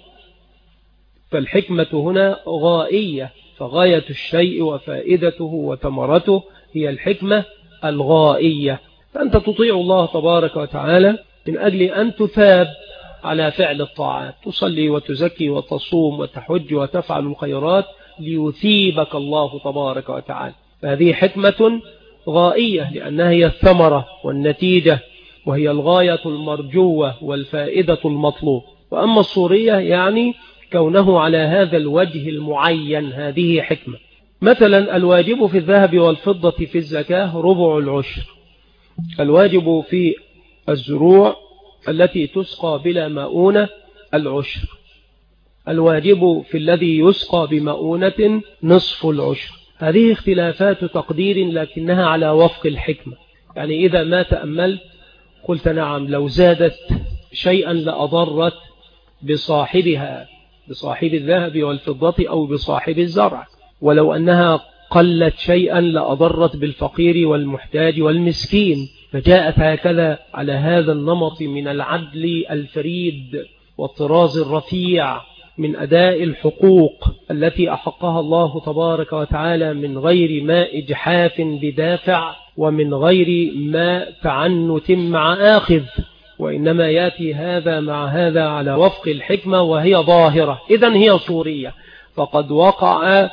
فالحكمة هنا غائية، فغاية الشيء وفائدته وثمرته هي الحكمة الغائية. فأنت تطيع الله تبارك وتعالى من أجل أن تثاب على فعل الطاعات، تصلي وتزكي وتصوم وتحج وتفعل الخيرات ليثيبك الله تبارك وتعالى. فهذه حكمة غائية، لأنها هي الثمرة والنتيجة، وهي الغاية المرجوة والفائدة المطلوب. وأما الصورية يعني كونه على هذا الوجه المعين، هذه حكمة. مثلا الواجب في الذهب والفضة في الزكاة ربع العشر. الواجب في الزروع التي تسقى بلا مؤونة العشر. الواجب في الذي يسقى بمؤونة نصف العشر. هذه اختلافات تقدير لكنها على وفق الحكمة. يعني إذا ما تأملت قلت نعم، لو زادت شيئا لأضرت بصاحبها، بصاحب الذهب والفضة أو بصاحب الزرع، ولو أنها قلت شيئا لأضرت بالفقير والمحتاج والمسكين. فجاءت هكذا على هذا النمط من العدل الفريد والطراز الرفيع من أداء الحقوق التي أحقها الله تبارك وتعالى من غير ما إجحاف بدافع ومن غير ما تعنت مع آخذ، وإنما يأتي هذا مع هذا على وفق الحكمة وهي ظاهرة. إذن هي صورية، فقد وقع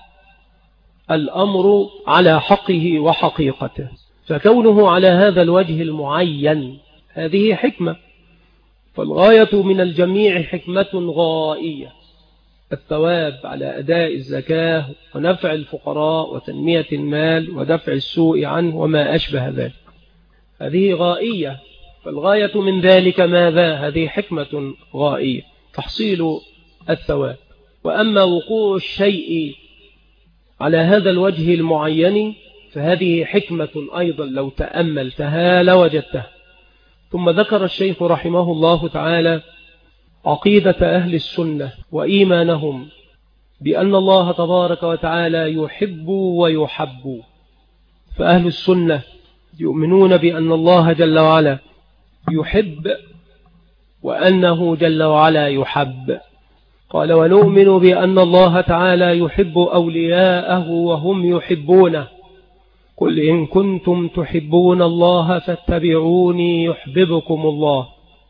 الأمر على حقه وحقيقته. فكونه على هذا الوجه المعين هذه حكمة. فالغاية من الجميع حكمة غائية، الثواب على أداء الزكاة ونفع الفقراء وتنمية المال ودفع السوء عنه وما أشبه ذلك، هذه غائية. فالغاية من ذلك ماذا؟ هذه حكمة غائية، تحصيل الثواب. وأما وقوع الشيء على هذا الوجه المعين فهذه حكمة أيضا لو تأملتها لوجدتها. ثم ذكر الشيخ رحمه الله تعالى عقيدة أهل السنة وإيمانهم بأن الله تبارك وتعالى يحب ويحب. فأهل السنة يؤمنون بأن الله جل وعلا يحب وأنه جل وعلا يحب. قال ونؤمن بأن الله تعالى يحب أولياءه وهم يحبونه. قل إن كنتم تحبون الله فاتبعوني يحببكم الله.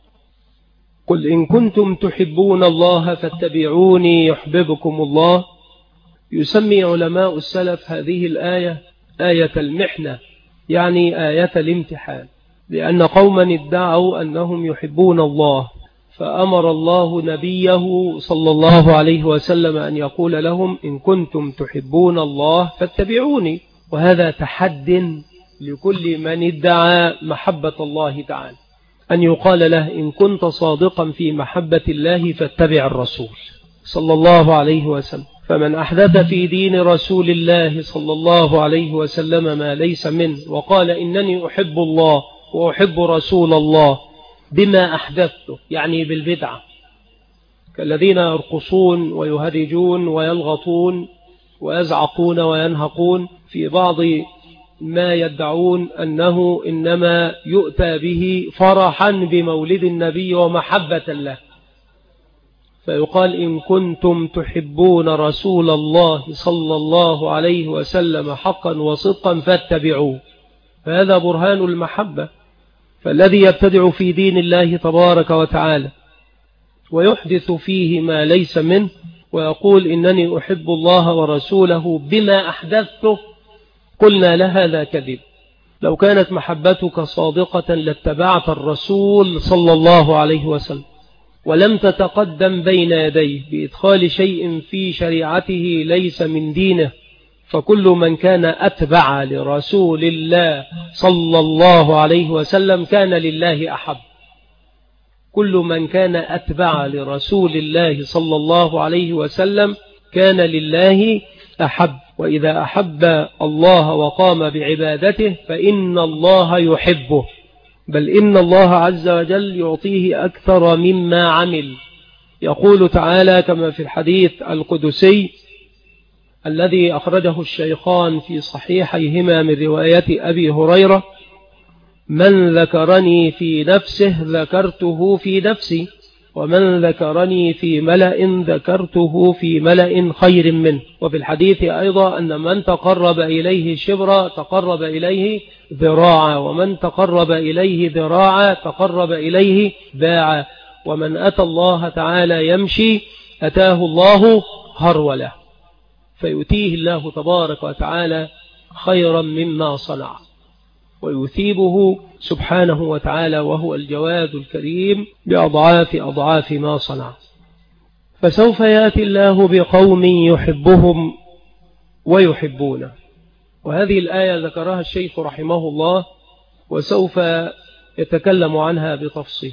قل إن كنتم تحبون الله فاتبعوني يحببكم الله. يسمي علماء السلف هذه الآية آية المحنة، يعني آية الامتحان، لأن قوما ادعوا أنهم يحبون الله، فأمر الله نبيه صلى الله عليه وسلم أن يقول لهم إن كنتم تحبون الله فاتبعوني. وهذا تحد لكل من ادعى محبة الله تعالى، أن يقال له إن كنت صادقا في محبة الله فاتبع الرسول صلى الله عليه وسلم. فمن أحدث في دين رسول الله صلى الله عليه وسلم ما ليس منه وقال إنني أحب الله وأحب رسول الله بما أحدثته، يعني بالبدعة، كالذين يرقصون ويهرجون ويلغطون ويزعقون وينهقون في بعض ما يدعون أنه إنما يؤتى به فرحا بمولد النبي ومحبة له، فيقال إن كنتم تحبون رسول الله صلى الله عليه وسلم حقا وصدقا فاتبعوه. فهذا برهان المحبة. فالذي يبتدع في دين الله تبارك وتعالى ويحدث فيه ما ليس منه ويقول إنني أحب الله ورسوله بما أحدثته، قلنا له هذا كذب. لو كانت محبتك صادقة لاتبعت الرسول صلى الله عليه وسلم ولم تتقدم بين يديه بإدخال شيء في شريعته ليس من دينه. فكل من كان أتبع لرسول الله صلى الله عليه وسلم كان لله أحب. كل من كان أتبع لرسول الله صلى الله عليه وسلم كان لله أحب. وإذا أحب الله وقام بعبادته فإن الله يحبه، بل إن الله عز وجل يعطيه أكثر مما عمل. يقول تعالى كما في الحديث القدسي الذي أخرجه الشيخان في صحيحيهما من رواية أبي هريرة: من ذكرني في نفسه ذكرته في نفسي ومن ذكرني في ملأ ذكرته في ملأ خير منه. وفي الحديث أيضا أن من تقرب إليه شبرا تقرب إليه ذراعا، ومن تقرب إليه ذراعا تقرب إليه باعا، ومن أتى الله تعالى يمشي أتاه الله هروله، فيؤتيه الله تبارك وتعالى خيرا مما صنع ويثيبه سبحانه وتعالى وهو الجواد الكريم بأضعاف أضعاف ما صنع. فسوف يأتي الله بقوم يحبهم ويحبونه. وهذه الآية ذكرها الشيخ رحمه الله وسوف يتكلم عنها بتفصيل،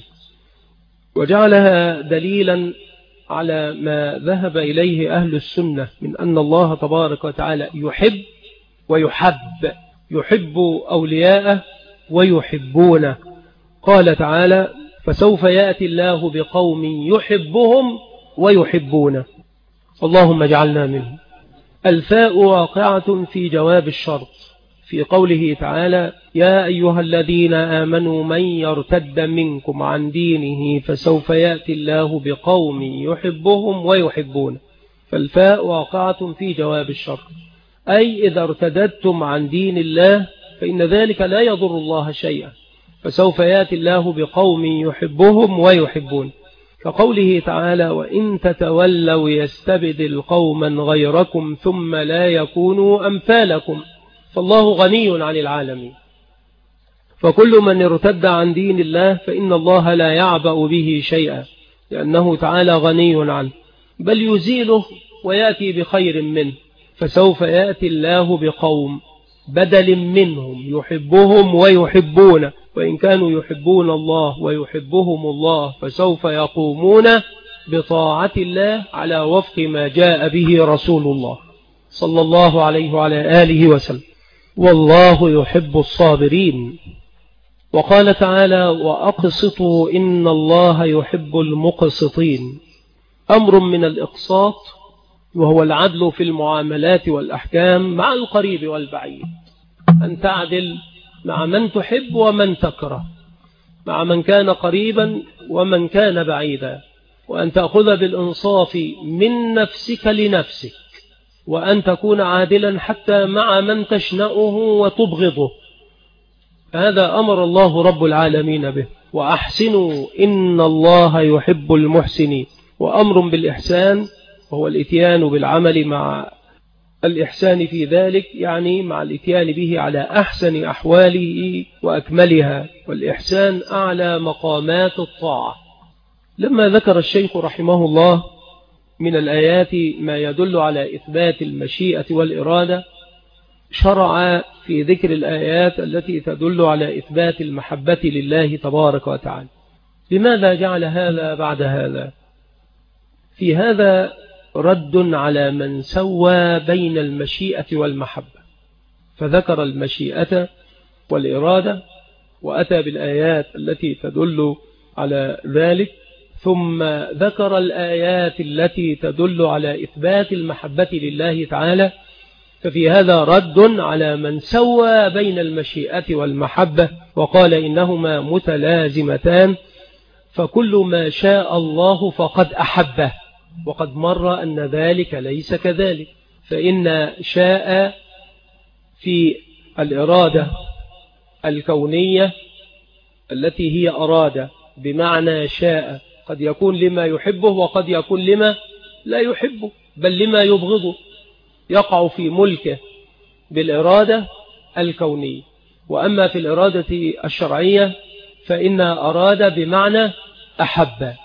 وجعلها دليلا على ما ذهب إليه أهل السنة من أن الله تبارك وتعالى يحب ويحب، يحب أولياءه ويحبونه. قال تعالى فسوف يأتي الله بقوم يحبهم ويحبونه، اللهم اجعلنا منهم. الفاء واقعة في جواب الشرط في قوله تعالى يا أيها الذين آمنوا من يرتد منكم عن دينه فسوف يأتي الله بقوم يحبهم ويحبونه. فالفاء واقعة في جواب الشرط، أي إذا ارتدتم عن دين الله فإن ذلك لا يضر الله شيئا، فسوف يأتي الله بقوم يحبهم ويحبون. كقوله تعالى وإن تتولوا يستبدل قوما غيركم ثم لا يكونوا أمثالكم، فالله غني عن العالمين. فكل من ارتد عن دين الله فإن الله لا يعبأ به شيئا، لأنه تعالى غني عنه، بل يزيله ويأتي بخير منه. فسوف يأتي الله بقوم بدل منهم يحبهم ويحبون، وإن كانوا يحبون الله ويحبهم الله فسوف يقومون بطاعة الله على وفق ما جاء به رسول الله صلى الله عليه وعلى آله وسلم، والله يحب الصابرين. وقال تعالى وأقسطوا إن الله يحب المقسطين. أمر من الإقساط وهو العدل في المعاملات والأحكام مع القريب والبعيد، أن تعدل مع من تحب ومن تكره، مع من كان قريبا ومن كان بعيدا، وأن تأخذ بالإنصاف من نفسك لنفسك، وأن تكون عادلا حتى مع من تشنأه وتبغضه. هذا أمر الله رب العالمين به، وأحسنوا إن الله يحب المحسنين. وأمر بالإحسان وهو الإتيان بالعمل مع الإحسان في ذلك، يعني مع الإتيان به على أحسن أحواله وأكملها، والإحسان أعلى مقامات الطاعة. لما ذكر الشيخ رحمه الله من الآيات ما يدل على إثبات المشيئة والإرادة، شرع في ذكر الآيات التي تدل على إثبات المحبة لله تبارك وتعالى. لماذا جعل هذا بعد هذا؟ في هذا رد على من سوى بين المشيئة والمحبة، فذكر المشيئة والإرادة وأتى بالآيات التي تدل على ذلك، ثم ذكر الآيات التي تدل على إثبات المحبة لله تعالى. ففي هذا رد على من سوى بين المشيئة والمحبة وقال إنهما متلازمتان، فكل ما شاء الله فقد أحبه، وقد مر أن ذلك ليس كذلك. فإن شاء في الإرادة الكونية التي هي أراد بمعنى شاء، قد يكون لما يحبه وقد يكون لما لا يحبه، بل لما يبغضه، يقع في ملكه بالإرادة الكونية. وأما في الإرادة الشرعية فإن أراد بمعنى أحب.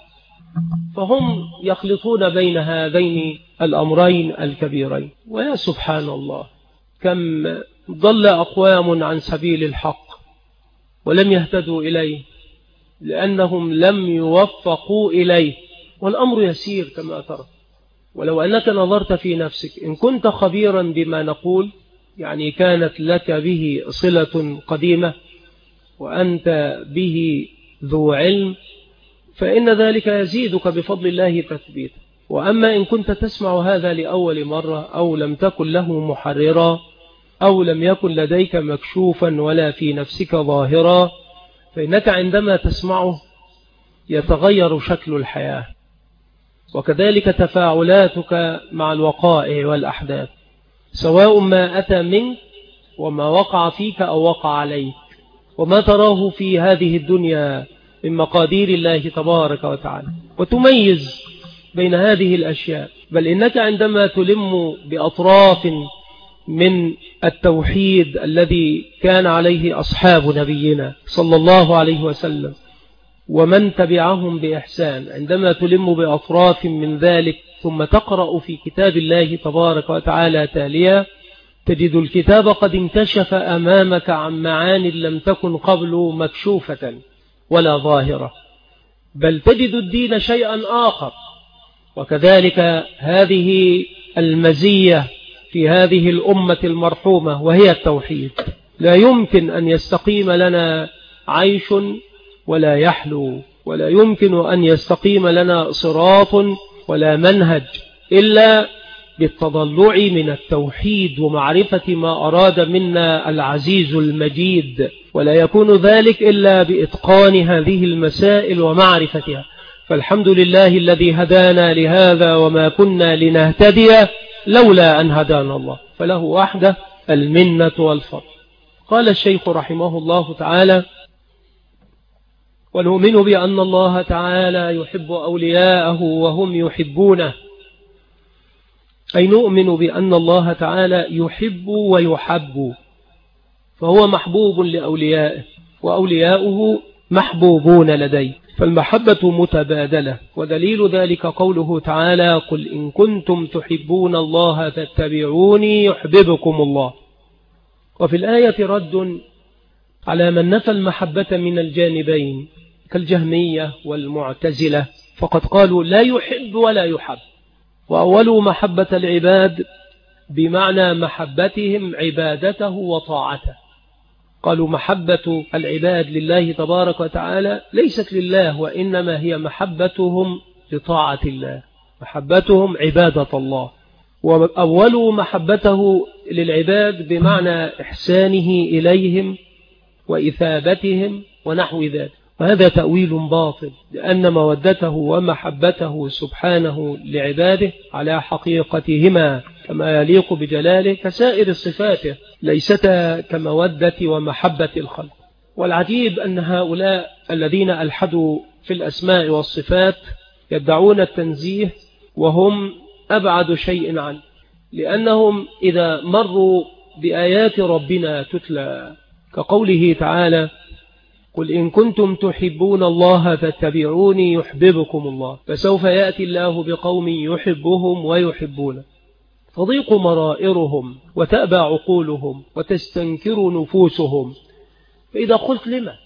فهم يخلطون بين هذين الأمرين الكبيرين. ويا سبحان الله، كم ضل أقوام عن سبيل الحق ولم يهتدوا إليه لأنهم لم يوفقوا إليه، والأمر يسير كما ترى. ولو أنك نظرت في نفسك إن كنت خبيرا بما نقول، يعني كانت لك به صلة قديمة وأنت به ذو علم، فإن ذلك يزيدك بفضل الله تثبيتا. وأما إن كنت تسمع هذا لأول مرة أو لم تكن له محررا أو لم يكن لديك مكشوفا ولا في نفسك ظاهرا، فإنك عندما تسمعه يتغير شكل الحياة، وكذلك تفاعلاتك مع الوقائع والأحداث، سواء ما أتى منك وما وقع فيك أو وقع عليك، وما تراه في هذه الدنيا من مقادير الله تبارك وتعالى، وتميز بين هذه الأشياء. بل إنك عندما تلم بأطراف من التوحيد الذي كان عليه أصحاب نبينا صلى الله عليه وسلم ومن تبعهم بإحسان، عندما تلم بأطراف من ذلك ثم تقرأ في كتاب الله تبارك وتعالى تاليا، تجد الكتاب قد انكشف أمامك عن معان لم تكن قبل مكشوفة ولا ظاهرة، بل تجد الدين شيئا آخر. وكذلك هذه المزية في هذه الأمة المرحومة وهي التوحيد. لا يمكن أن يستقيم لنا عيش ولا يحلو، ولا يمكن أن يستقيم لنا صراط ولا منهج إلا بالتضلع من التوحيد ومعرفة ما أراد منا العزيز المجيد، ولا يكون ذلك إلا بإتقان هذه المسائل ومعرفتها. فالحمد لله الذي هدانا لهذا وما كنا لنهتدي لولا أن هدانا الله، فله وحده المنة والفضل. قال الشيخ رحمه الله تعالى: ونؤمن بأن الله تعالى يحب أولياءه وهم يحبونه، أي نؤمن بأن الله تعالى يحب ويحب، فهو محبوب لأوليائه وأولياؤه محبوبون لديه، فالمحبة متبادلة. ودليل ذلك قوله تعالى: قل إن كنتم تحبون الله فاتبعوني يحببكم الله. وفي الآية رد على من نفى المحبة من الجانبين كالجهمية والمعتزلة، فقد قالوا لا يحب ولا يحب، وأولوا محبة العباد بمعنى محبتهم عبادته وطاعته. قالوا محبة العباد لله تبارك وتعالى ليست لله، وإنما هي محبتهم لطاعة الله، محبتهم عبادة الله. وأولوا محبته للعباد بمعنى إحسانه إليهم وإثابتهم ونحو ذلك، وهذا تأويل باطل، لأن مودته ومحبته سبحانه لعباده على حقيقتهما كما يليق بجلاله كسائر صفاته، ليستا كمودة ومحبة الخلق. والعجيب أن هؤلاء الذين ألحدوا في الأسماء والصفات يدعون التنزيه وهم أبعد شيء عنه، لأنهم إذا مروا بآيات ربنا تتلى كقوله تعالى: قل إن كنتم تحبون الله فاتبعوني يحببكم الله، فسوف يأتي الله بقوم يحبهم ويحبونه، تضيق مرائرهم وتأبى عقولهم وتستنكر نفوسهم. فإذا قلت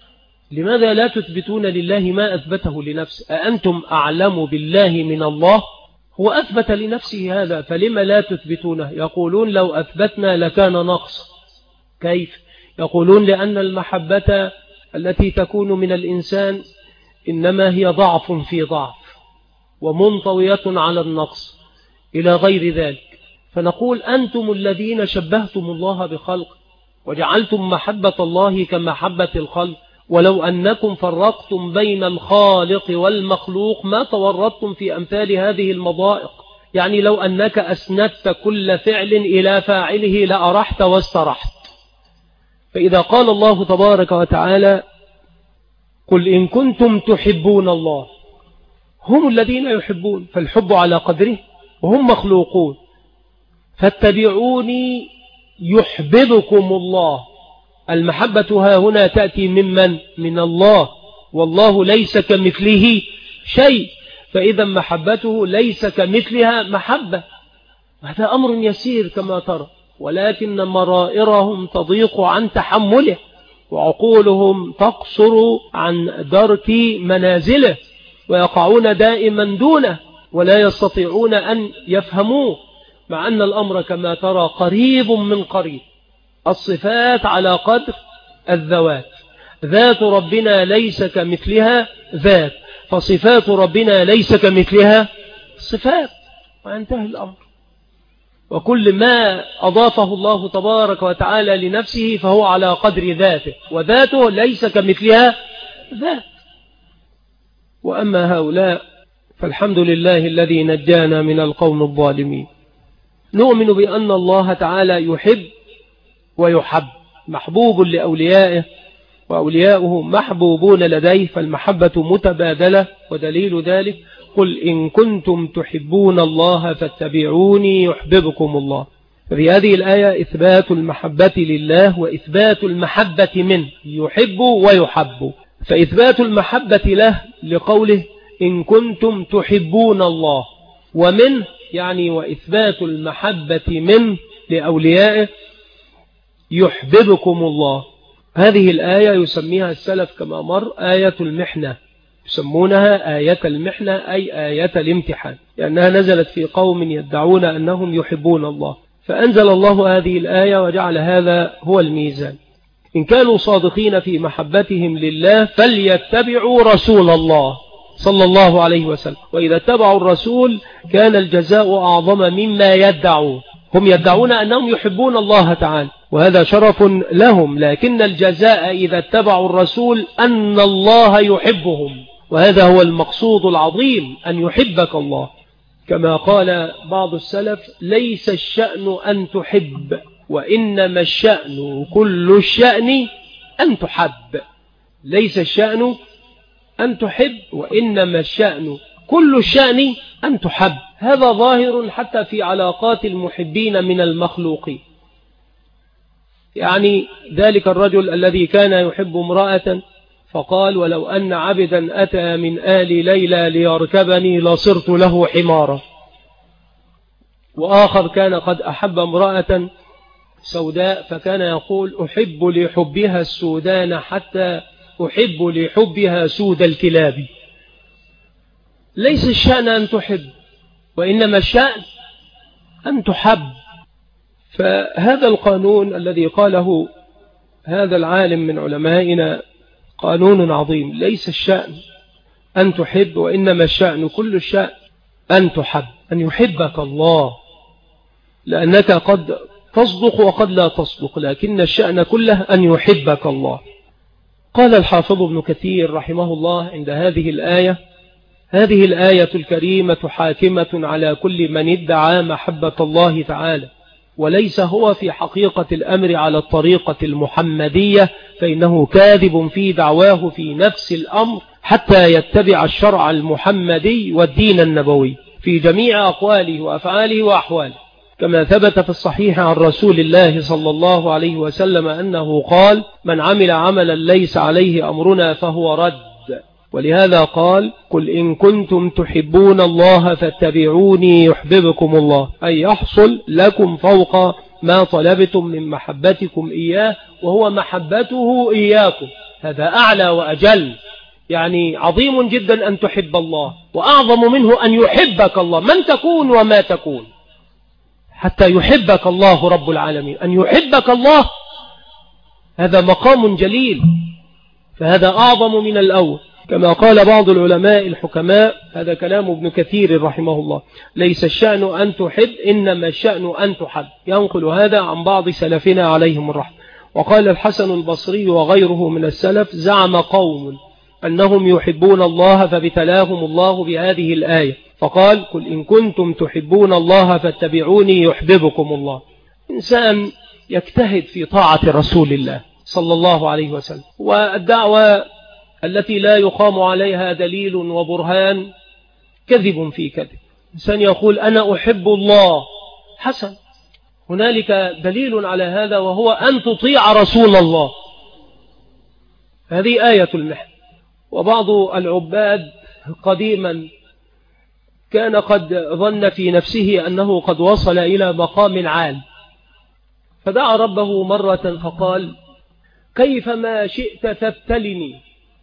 لماذا لا تثبتون لله ما أثبته لنفسه؟ أأنتم أعلم بالله من الله؟ هو أثبت لنفسه هذا، فلما لا تثبتونه؟ يقولون لو أثبتنا لكان نقص. كيف؟ يقولون لأن المحبة التي تكون من الإنسان إنما هي ضعف في ضعف ومنطوية على النقص إلى غير ذلك. فنقول أنتم الذين شبهتم الله بخلق وجعلتم محبة الله كمحبة الخلق، ولو أنكم فرقتم بين الخالق والمخلوق ما تورطتم في أمثال هذه المضائق. يعني لو أنك أسندت كل فعل إلى فاعله لأرحت واسترحت. فإذا قال الله تبارك وتعالى: قل إن كنتم تحبون الله، هم الذين يحبون، فالحب على قدره وهم مخلوقون. فاتبعوني يحببكم الله، المحبة ها هنا تأتي ممن؟ من الله، والله ليس كمثله شيء، فإذا محبته ليس كمثلها محبة. هذا أمر يسير كما ترى، ولكن مرائرهم تضيق عن تحمله، وعقولهم تقصر عن درك منازله، ويقعون دائما دونه ولا يستطيعون أن يفهموه، مع أن الأمر كما ترى قريب من قريب. الصفات على قدر الذوات، ذات ربنا ليس كمثلها ذات، فصفات ربنا ليس كمثلها صفات، وانتهى الأمر. وكل ما أضافه الله تبارك وتعالى لنفسه فهو على قدر ذاته، وذاته ليس كمثلها ذات. وأما هؤلاء فالحمد لله الذي نجانا من القوم الظالمين. نؤمن بأن الله تعالى يحب ويحب، محبوب لأوليائه وأولياؤه محبوبون لديه، فالمحبة متبادلة. ودليل ذلك قل إن كنتم تحبون الله فاتبعوني يحببكم الله. ففي هذه الآية إثبات المحبة لله وإثبات المحبة منه، يحب ويحب. فإثبات المحبة له لقوله إن كنتم تحبون الله، ومنه يعني وإثبات المحبة منه لأوليائه يحببكم الله. هذه الآية يسميها السلف كما مر آية المحنة، يسمونها آية المحنة أي آية الامتحان، لأنها نزلت في قوم يدعون أنهم يحبون الله، فأنزل الله هذه الآية وجعل هذا هو الميزان. إن كانوا صادقين في محبتهم لله فليتبعوا رسول الله صلى الله عليه وسلم، وإذا اتبعوا الرسول كان الجزاء أعظم مما يدعوا. هم يدعون أنهم يحبون الله تعالى وهذا شرف لهم، لكن الجزاء إذا اتبعوا الرسول أن الله يحبهم، وهذا هو المقصود العظيم، أن يحبك الله. كما قال بعض السلف ليس الشأن أن تحب، وإنما الشأن كل الشأن أن تحب. ليس الشأن أن تحب، وإنما الشأن كل الشأن أن تحب. هذا ظاهر حتى في علاقات المحبين من المخلوقين. يعني ذلك الرجل الذي كان يحب امرأة فقال ولو أن عبدا أتى من آل ليلى ليركبني لصرت له حمارا. وآخر كان قد أحب امرأة سوداء فكان يقول أحب لحبها السودان حتى أحب لحبها سود الكلاب. ليس الشأن أن تحب، وإنما الشأن أن تحب. فهذا القانون الذي قاله هذا العالم من علمائنا قانون عظيم. ليس الشأن أن تحب، وإنما الشأن كل الشأن أن تحب، أن يحبك الله، لأنك قد تصدق وقد لا تصدق، لكن الشأن كله أن يحبك الله. قال الحافظ ابن كثير رحمه الله عند هذه الآية: هذه الآية الكريمة حاكمة على كل من ادعى محبة الله تعالى، وليس هو في حقيقة الأمر على الطريقة المحمدية، فإنه كاذب في دعواه في نفس الأمر حتى يتبع الشرع المحمدي والدين النبوي في جميع أقواله وأفعاله وأحواله، كما ثبت في الصحيح عن رسول الله صلى الله عليه وسلم أنه قال: من عمل عملا ليس عليه أمرنا فهو رد. ولهذا قال: قل إن كنتم تحبون الله فاتبعوني يحببكم الله، أي يحصل لكم فوق ما طلبتم من محبتكم إياه، وهو محبته إياكم. هذا أعلى وأجل، يعني عظيم جدا أن تحب الله، وأعظم منه أن يحبك الله من تكون وما تكون، حتى يحبك الله رب العالمين. أن يحبك الله هذا مقام جليل، فهذا أعظم من الأول. كما قال بعض العلماء الحكماء، هذا كلام ابن كثير رحمه الله: ليس الشأن أن تحب، إنما الشأن أن تحب. ينقل هذا عن بعض سلفنا عليهم الرحمة. وقال الحسن البصري وغيره من السلف: زعم قوم أنهم يحبون الله فابتلاهم الله بهذه الآية فقال: قل إن كنتم تحبون الله فاتبعوني يحببكم الله. إنسان يجتهد في طاعة رسول الله صلى الله عليه وسلم، والدعوة التي لا يقام عليها دليل وبرهان كذب في كذب. إنسان يقول أنا أحب الله، حسن، هنالك دليل على هذا وهو أن تطيع رسول الله. هذه آية المحن. وبعض العباد قديما كان قد ظن في نفسه أنه قد وصل إلى مقام عال، فدعا ربه مرة فقال: كيفما شئت فابتلني،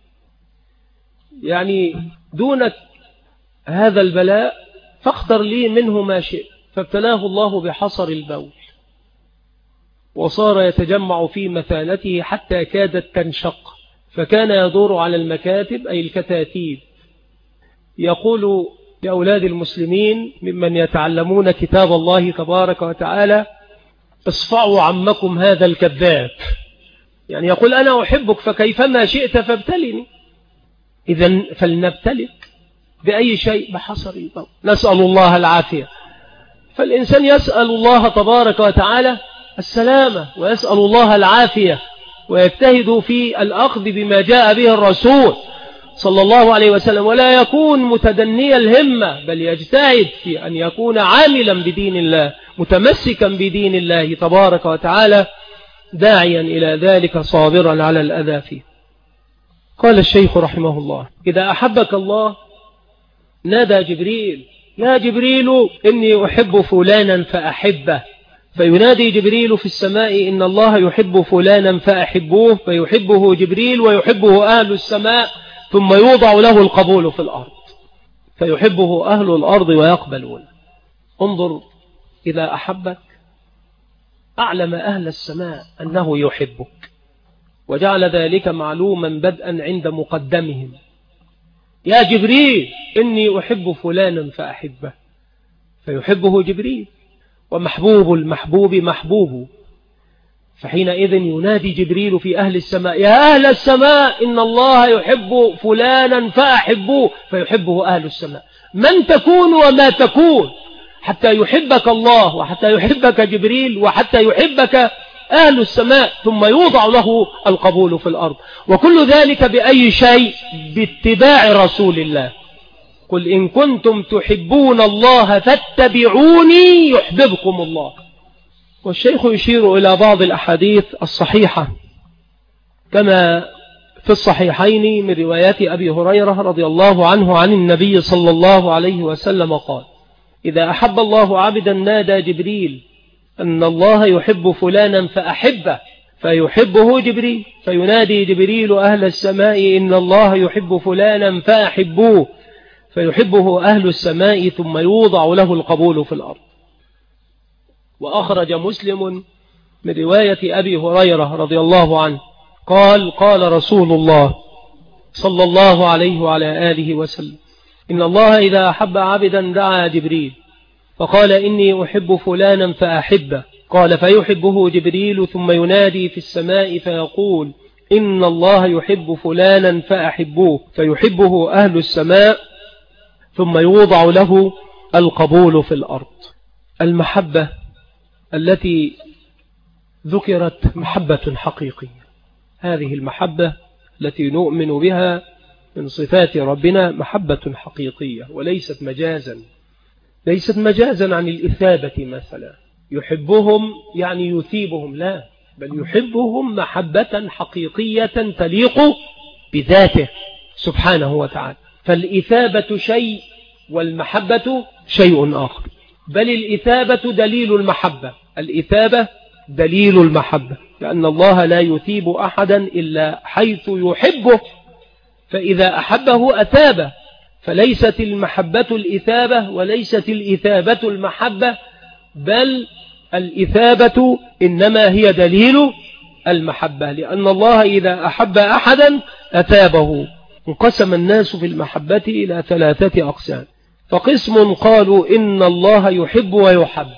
يعني دونك هذا البلاء فاختر لي منه ما شئت. فابتلاه الله بحصر البول، وصار يتجمع في مثانته حتى كادت تنشق، فكان يدور على المكاتب أي الكتاتيب، يقول لأولاد المسلمين ممن يتعلمون كتاب الله تبارك وتعالى: اصفعوا عمكم هذا الكذاب. يعني يقول أنا أحبك فكيفما شئت فابتلني. إذن فلنبتلك بأي شيء بحصر البول، نسأل الله العافية. فالإنسان يسأل الله تبارك وتعالى السلامة ويسأل الله العافية، ويجتهد في الأخذ بما جاء به الرسول صلى الله عليه وسلم، ولا يكون متدني الهمة، بل يجتهد في أن يكون عاملا بدين الله، متمسكا بدين الله تبارك وتعالى، داعيا إلى ذلك، صابرا على الأذى فيه. قال الشيخ رحمه الله: إذا أحبك الله نادى جبريل: يا جبريل إني أحب فلانا فأحبه، فينادي جبريل في السماء: إن الله يحب فلانا فأحبوه، فيحبه جبريل ويحبه أهل السماء، ثم يوضع له القبول في الأرض، فيحبه أهل الأرض ويقبلون. انظر، إذا أحبك أعلم أهل السماء أنه يحبك، وجعل ذلك معلوما بدءا عند مقدمهم: يا جبريل إني أحب فلانا فأحبه، فيحبه جبريل، ومحبوب المحبوب محبوب. فحينئذ ينادي جبريل في أهل السماء: يا أهل السماء إن الله يحب فلانا فأحبوه، فيحبه أهل السماء. من تكون وما تكون حتى يحبك الله، وحتى يحبك جبريل، وحتى يحبك أهل السماء، ثم يوضع له القبول في الأرض. وكل ذلك بأي شيء؟ باتباع رسول الله. قل إن كنتم تحبون الله فاتبعوني يحببكم الله. والشيخ يشير إلى بعض الأحاديث الصحيحة كما في الصحيحين من روايات أبي هريرة رضي الله عنه عن النبي صلى الله عليه وسلم قال: إذا أحب الله عبدا نادى جبريل أن الله يحب فلانا فأحبه، فيحبه جبريل، فينادي جبريل أهل السماء: إن الله يحب فلانا فأحبوه، فيحبه أهل السماء، ثم يوضع له القبول في الأرض. وأخرج مسلم من رواية أبي هريرة رضي الله عنه قال: قال رسول الله صلى الله عليه وعلى آله وسلم: إن الله إذا أحب عبدا دعا جبريل فقال: إني أحب فلانا فأحبه، قال: فيحبه جبريل، ثم ينادي في السماء فيقول: إن الله يحب فلانا فأحبوه، فيحبه أهل السماء، ثم يوضع له القبول في الأرض. المحبة التي ذكرت محبة حقيقية، هذه المحبة التي نؤمن بها من صفات ربنا محبة حقيقية، وليست مجازا، ليست مجازا عن الإثابة مثلا، يحبهم يعني يثيبهم، لا، بل يحبهم محبة حقيقية تليق بذاته سبحانه وتعالى. فالإثابة شيء والمحبة شيء آخر، بل الإثابة دليل المحبة، الإثابة دليل المحبة، لأن الله لا يثيب أحدا إلا حيث يحبه، فإذا أحبه أثابه. فليست المحبة الإثابة، وليست الإثابة المحبة، بل الإثابة إنما هي دليل المحبة، لأن الله إذا أحب أحدا أثابه. انقسم الناس في المحبة إلى 3 أقسام: فقسم قالوا إن الله يحب ويحب،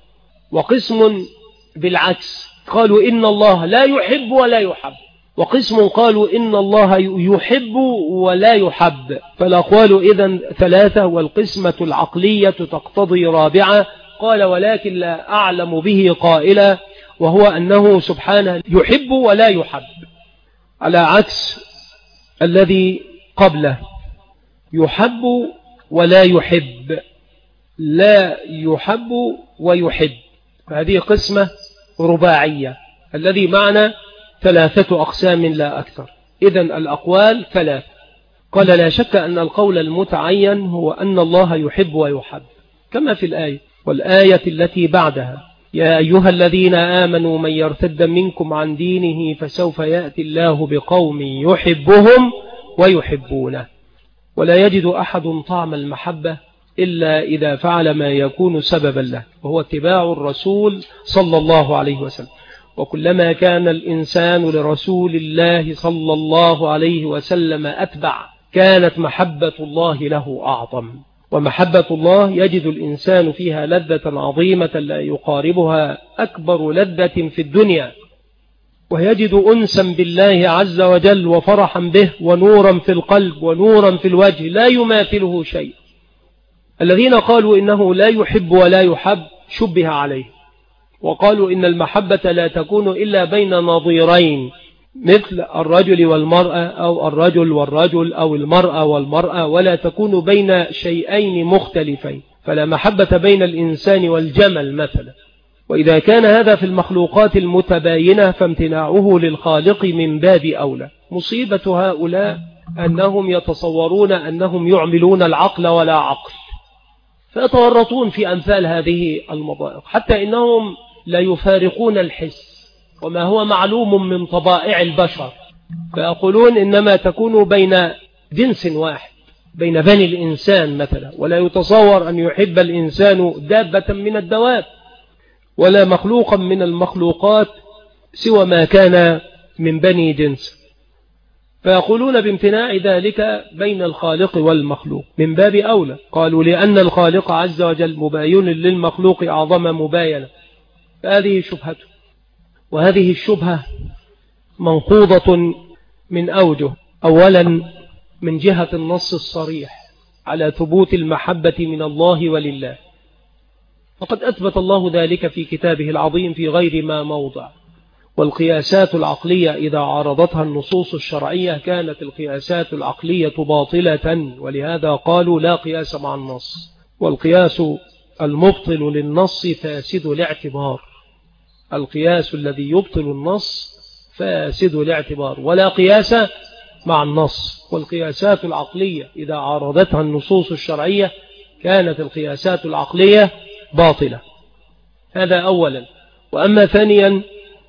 وقسم بالعكس قالوا إن الله لا يحب ولا يحب، وقسم قالوا إن الله يحب ولا يحب. فالأقوال إذن 3، والقسمة العقلية تقتضي 4. قال: ولكن لا أعلم به قائلا، وهو أنه سبحانه يحب ولا يحب، على عكس الذي قبله: يحب ولا يحب، لا يحب ويحب. فهذه قسمة رباعية، الذي معنى 3 أقسام لا أكثر. إذن الأقوال 3. قال: لا شك أن القول المتعين هو أن الله يحب ويحب، كما في الآية. والآية التي بعدها: يا أيها الذين آمنوا من يرتد منكم عن دينه فسوف يأتي الله بقوم يحبهم ويحبونه. ولا يجد أحد طعم المحبة إلا إذا فعل ما يكون سببا له، وهو اتباع الرسول صلى الله عليه وسلم. وكلما كان الإنسان لرسول الله صلى الله عليه وسلم أتبع، كانت محبة الله له أعظم. ومحبة الله يجد الإنسان فيها لذة عظيمة لا يقاربها أكبر لذة في الدنيا. ويجد أنسا بالله عز وجل وفرحا به ونورا في القلب ونورا في الوجه لا يماثله شيء. الذين قالوا إنه لا يحب ولا يحب شبه عليه، وقالوا إن المحبة لا تكون إلا بين نظيرين، مثل الرجل والمرأة أو الرجل والرجل أو المرأة والمرأة، ولا تكون بين شيئين مختلفين، فلا محبة بين الإنسان والجمل مثلا. وإذا كان هذا في المخلوقات المتباينة فامتناعه للخالق من باب أولى. مصيبة هؤلاء أنهم يتصورون أنهم يعملون العقل ولا عقل، فيتورطون في أمثال هذه المضائق، حتى إنهم لا يفارقون الحس وما هو معلوم من طبائع البشر، فيقولون إنما تكون بين جنس واحد، بين بني الإنسان مثلا، ولا يتصور أن يحب الإنسان دابة من الدواب ولا مخلوقا من المخلوقات سوى ما كان من بني جنس. فيقولون بامتناع ذلك بين الخالق والمخلوق من باب أولى. قالوا لأن الخالق عز وجل مباين للمخلوق أعظم مباينة. فهذه شبهته، وهذه الشبهة منقوضة من أوجه. أولا من جهة النص الصريح على ثبوت المحبة من الله ولله، فقد أثبت الله ذلك في كتابه العظيم في غير ما موضع. والقياسات العقلية إذا عارضتها النصوص الشرعية كانت القياسات العقلية باطلة، ولهذا قالوا لا قياس مع النص. والقياس المبطل للنص فاسد الاعتبار، القياس الذي يبطل النص فاسد الاعتبار، ولا قياس مع النص. والقياسات العقلية إذا عارضتها النصوص الشرعية كانت القياسات العقلية باطلة. هذا أولا. وأما ثانيا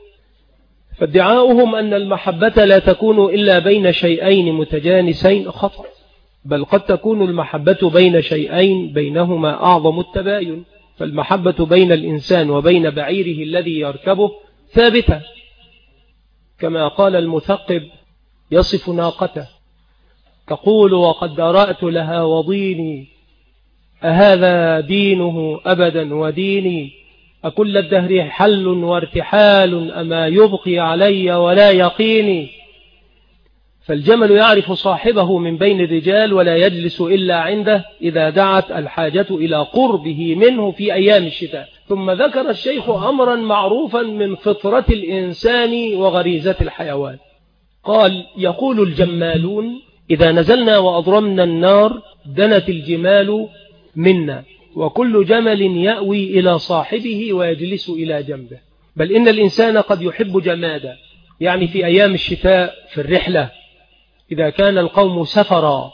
فادعاؤهم أن المحبة لا تكون إلا بين شيئين متجانسين خطأ، بل قد تكون المحبة بين شيئين بينهما أعظم التباين. فالمحبة بين الإنسان وبين بعيره الذي يركبه ثابتة، كما قال المثقب يصف ناقته تقول وقد درأت لها وضيني، أهذا دينه أبدا وديني، أكل الدهر حل وارتحال، أما يبقي علي ولا يقيني. فالجمل يعرف صاحبه من بين الرجال ولا يجلس إلا عنده إذا دعت الحاجة إلى قربه منه في أيام الشتاء. ثم ذكر الشيخ أمرا معروفا من فطرة الإنسان وغريزة الحيوان، قال يقول الجمالون إذا نزلنا وأضرمنا النار دنت الجمال منا، وكل جمل يأوي إلى صاحبه ويجلس إلى جنبه. بل إن الإنسان قد يحب جمادا، يعني في أيام الشتاء في الرحلة إذا كان القوم سفرا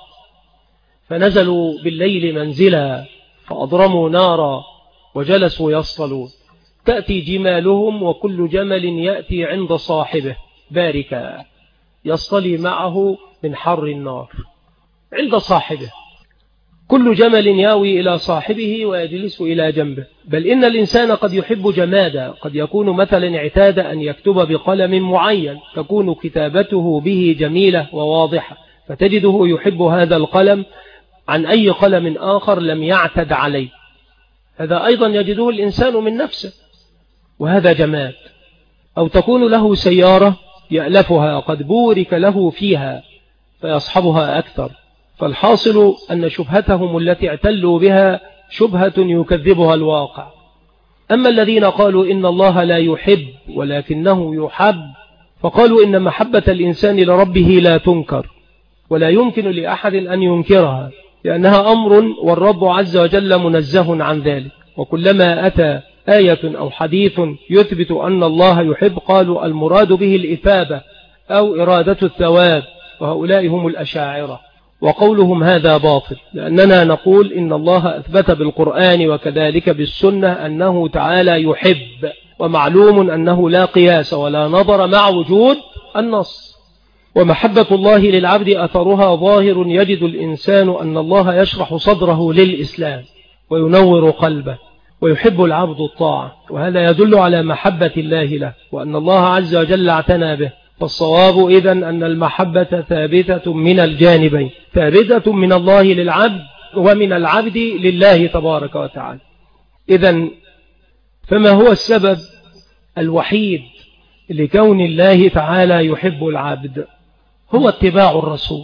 فنزلوا بالليل منزلا فأضرموا نارا وجلسوا يصطلون، تأتي جمالهم وكل جمل يأتي عند صاحبه باركا يصطلي معه من حر النار عند صاحبه، كل جمل ياوي إلى صاحبه ويجلس إلى جنبه. بل إن الإنسان قد يحب جمادا، قد يكون مثلا اعتاد أن يكتب بقلم معين تكون كتابته به جميلة وواضحة، فتجده يحب هذا القلم عن أي قلم آخر لم يعتد عليه. هذا أيضا يجده الإنسان من نفسه، وهذا جماد. أو تكون له سيارة يألفها قد بورك له فيها فيصحبها أكثر. فالحاصل أن شبهتهم التي اعتلوا بها شبهة يكذبها الواقع. أما الذين قالوا إن الله لا يحب ولكنه يحب، فقالوا إن محبة الإنسان لربه لا تنكر ولا يمكن لأحد أن ينكرها، لأنها أمر والرب عز وجل منزه عن ذلك. وكلما أتى آية أو حديث يثبت أن الله يحب قالوا المراد به الإثابة أو إرادة الثواب، وهؤلاء هم الأشاعرة. وقولهم هذا باطل، لأننا نقول إن الله أثبت بالقرآن وكذلك بالسنة أنه تعالى يحب، ومعلوم أنه لا قياس ولا نظر مع وجود النص. ومحبة الله للعبد أثرها ظاهر، يجد الإنسان أن الله يشرح صدره للإسلام وينور قلبه، ويحب العبد الطاعة، وهذا يدل على محبة الله له وأن الله عز وجل اعتنى به. فالصواب إذن أن المحبة ثابتة من الجانبين، ثابتة من الله للعبد ومن العبد لله تبارك وتعالى. إذن فما هو السبب الوحيد لكون الله تعالى يحب العبد هو اتباع الرسول.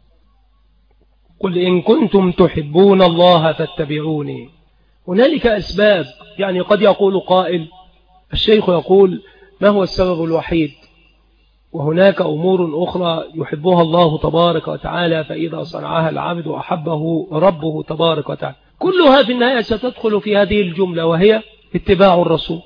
قل إن كنتم تحبون الله فاتبعوني. هنالك أسباب، يعني قد يقول قائل الشيخ يقول ما هو السبب الوحيد؟ وهناك أمور أخرى يحبها الله تبارك وتعالى، فإذا صنعها العبد أحبه ربه تبارك وتعالى. كلها في النهاية ستدخل في هذه الجملة، وهي اتباع الرسول.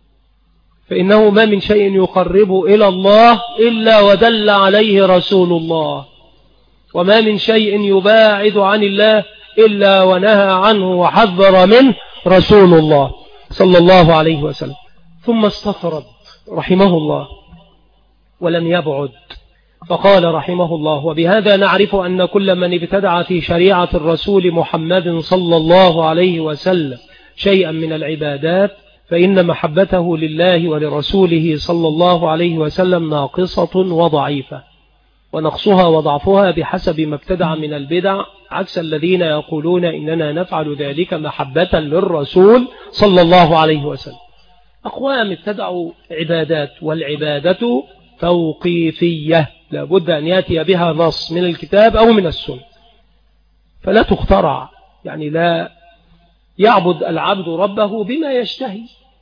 فإنه ما من شيء يقرب إلى الله إلا ودل عليه رسول الله، وما من شيء يباعد عن الله إلا ونهى عنه وحذر منه رسول الله صلى الله عليه وسلم. ثم استطرد رحمه الله ولم يبعد، فقال رحمه الله: وبهذا نعرف أن كل من ابتدع في شريعة الرسول محمد صلى الله عليه وسلم شيئا من العبادات فإن محبته لله ولرسوله صلى الله عليه وسلم ناقصة وضعيفة، ونقصها وضعفها بحسب ما ابتدع من البدع، عكس الذين يقولون إننا نفعل ذلك محبة للرسول صلى الله عليه وسلم. أقوام ابتدعوا عبادات، والعبادة توقيفية، لابد أن يأتي بها نص من الكتاب أو من السنة، فلا تخترع، يعني لا يعبد العبد ربه بما يشتهي.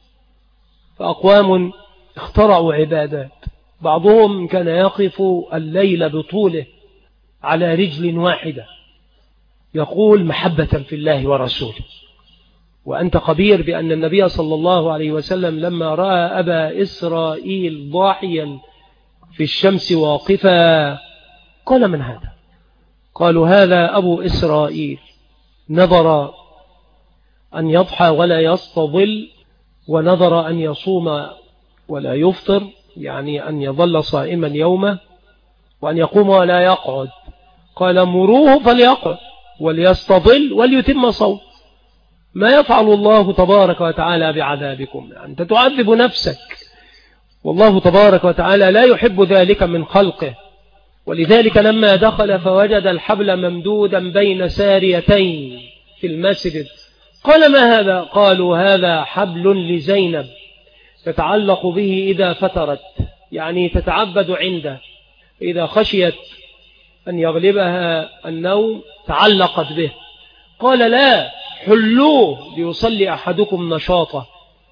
فأقوام اخترعوا عبادات، بعضهم كان يقف الليل بطوله على رجل واحدة يقول محبة في الله ورسوله. وأنت خبير بأن النبي صلى الله عليه وسلم لما رأى أبا إسرائيل ضاحيا في الشمس واقفا قال: من هذا؟ قالوا: هذا أبو إسرائيل نظر أن يضحى ولا يستظل، ونظر أن يصوم ولا يفطر، يعني أن يظل صائما يومه، وأن يقوم ولا يقعد. قال: مروه فليقعد وليستظل وليتم صوم. ما يفعل الله تبارك وتعالى بعذابكم؟ أنت تعذب نفسك، والله تبارك وتعالى لا يحب ذلك من خلقه. ولذلك لما دخل فوجد الحبل ممدودا بين ساريتين في المسجد قال: ما هذا؟ قالوا: هذا حبل لزينب تتعلق به إذا فترت، يعني تتعبد عنده، إذا خشيت أن يغلبها النوم تعلقت به. قال: لا، حلوه ليصلي أحدكم نشاطه،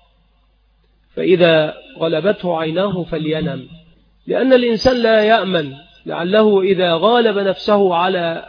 فإذا غلبته عيناه فلينم، لأن الإنسان لا يأمن، لعله إذا غالب نفسه على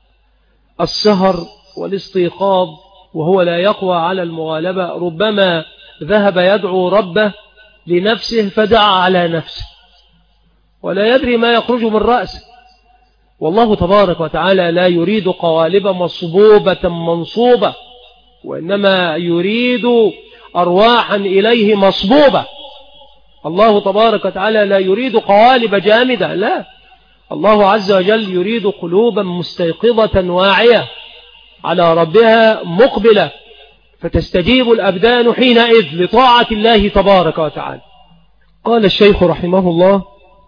السهر والاستيقاظ وهو لا يقوى على المغالبة ربما ذهب يدعو ربه لنفسه فدعا على نفسه ولا يدري ما يخرج من رأسه. والله تبارك وتعالى لا يريد قوالب مصبوبة منصوبة، وإنما يريد أرواحا إليه مصبوبة. الله تبارك وتعالى لا يريد قوالب جامدة، لا، الله عز وجل يريد قلوبا مستيقظة واعية على ربها مقبلة، فتستجيب الأبدان حينئذ لطاعة الله تبارك وتعالى. قال الشيخ رحمه الله: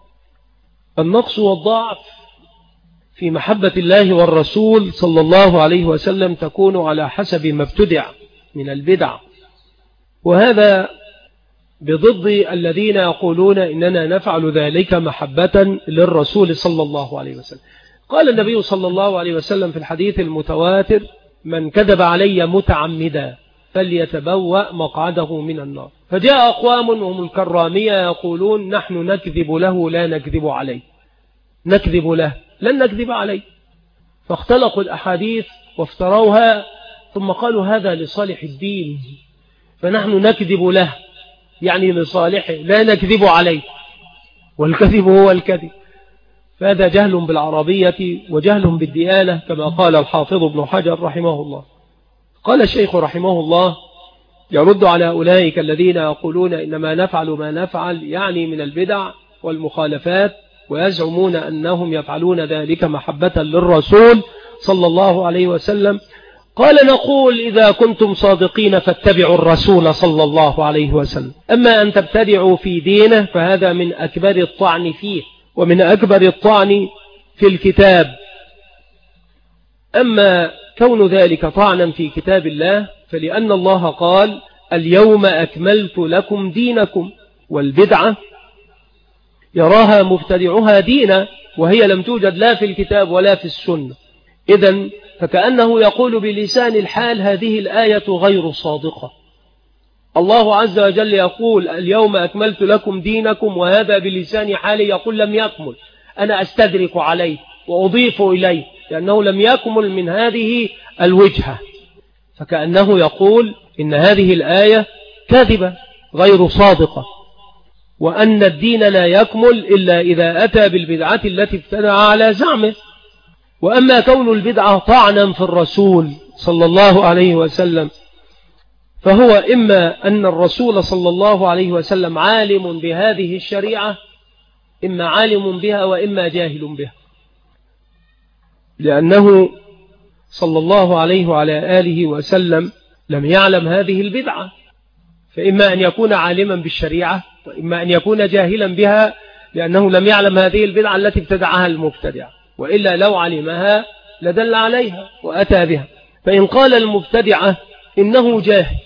النقص والضعف في محبة الله والرسول صلى الله عليه وسلم تكون على حسب ما ابتدع من البدع، وهذا بضد الذين يقولون إننا نفعل ذلك محبة للرسول صلى الله عليه وسلم. قال النبي صلى الله عليه وسلم في الحديث المتواتر: من كذب علي متعمدا فليتبوأ مقعده من النار. فجاء أقوام وهم الكرامية يقولون: نحن نكذب له لا نكذب عليه، نكذب له لن نكذب عليه. فاختلقوا الأحاديث وافتروها، ثم قالوا هذا لصالح الدين، فنحن نكذب له يعني لصالحه لا نكذب عليه، والكذب هو الكذب. فهذا جهل بالعربية وجهل بالديانة، كما قال الحافظ ابن حجر رحمه الله. قال الشيخ رحمه الله يرد على أولئك الذين يقولون إنما نفعل ما نفعل، يعني من البدع والمخالفات، ويزعمون أنهم يفعلون ذلك محبة للرسول صلى الله عليه وسلم. قال: نقول: إذا كنتم صادقين فاتبعوا الرسول صلى الله عليه وسلم. أما أن تبتدعوا في دينه فهذا من أكبر الطعن فيه ومن أكبر الطعن في الكتاب. أما كون ذلك طعنا في كتاب الله فلأن الله قال: اليوم أكملت لكم دينكم. والبدعة يراها مبتدعها دينا وهي لم توجد لا في الكتاب ولا في السنة. إذن فكأنه يقول بلسان الحال هذه الآية غير صادقة. الله عز وجل يقول اليوم أكملت لكم دينكم، وهذا بلسان حالي يقول لم يكمل، أنا أستدرك عليه وأضيف إليه لأنه لم يكمل من هذه الوجهة. فكأنه يقول إن هذه الآية كاذبة غير صادقة، وأن الدين لا يكمل إلا إذا أتى بالبدعة التي ابتدع على زعمه. وأما كون البدعة طعنا في الرسول صلى الله عليه وسلم، فهو إما أن الرسول صلى الله عليه وسلم عالم بهذه الشريعة، إما عالم بها وإما جاهل بها، لأنه صلى الله عليه وعلى آله وسلم لم يعلم هذه البدعة، فإما أن يكون عالما بالشريعة وإما أن يكون جاهلا بها، لأنه لم يعلم هذه البدعة التي ابتدعها المبتدع، وإلا لو علمها لدل عليها وأتى بها. فإن قال المبتدعة إنه جاهل،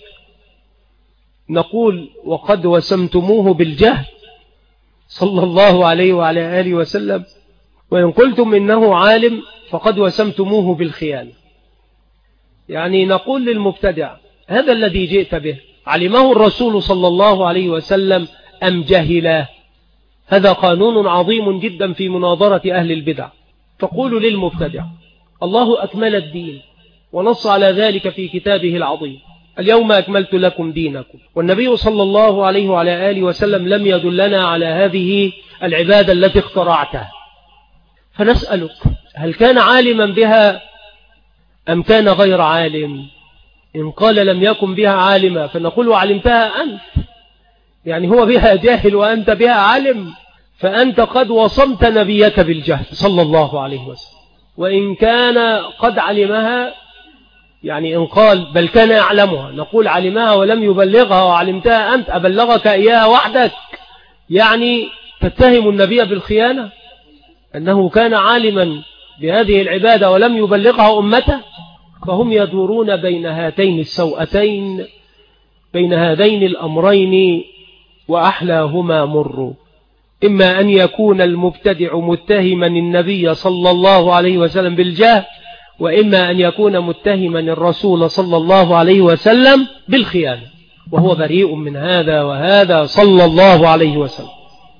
نقول وقد وسمتموه بالجهل صلى الله عليه وعلى آله وسلم، وإن قلتم إنه عالم فقد وسمتموه بالخيانة. يعني نقول للمبتدع هذا الذي جئت به علمه الرسول صلى الله عليه وسلم أم جهله؟ هذا قانون عظيم جدا في مناظرة أهل البدع. تقول للمبتدع الله أكمل الدين ونص على ذلك في كتابه العظيم، اليوم أكملت لكم دينكم، والنبي صلى الله عليه وعلى آله وسلم لم يدلنا على هذه العبادة التي اخترعتها. فنسألك هل كان عالما بها أم كان غير عالم؟ إن قال لم يكن بها عالما فنقول علمتها أنت، يعني هو بها جاهل وأنت بها عالم، فأنت قد وصمت نبيك بالجهل صلى الله عليه وسلم. وإن كان قد علمها، يعني إن قال بل كان يعلمها، نقول علمها ولم يبلغها وعلمتها أنت، أبلغك إياها وحدك؟ يعني تتهم النبي بالخيانة أنه كان عالما بهذه العبادة ولم يبلغها أمته. فهم يدورون بين هاتين السوءتين، بين هذين الأمرين، وأحلاهما مر. إما أن يكون المبتدع متهما النبي صلى الله عليه وسلم بالجهل، وإما أن يكون متهما الرسول صلى الله عليه وسلم بالخيانة، وهو بريء من هذا وهذا صلى الله عليه وسلم.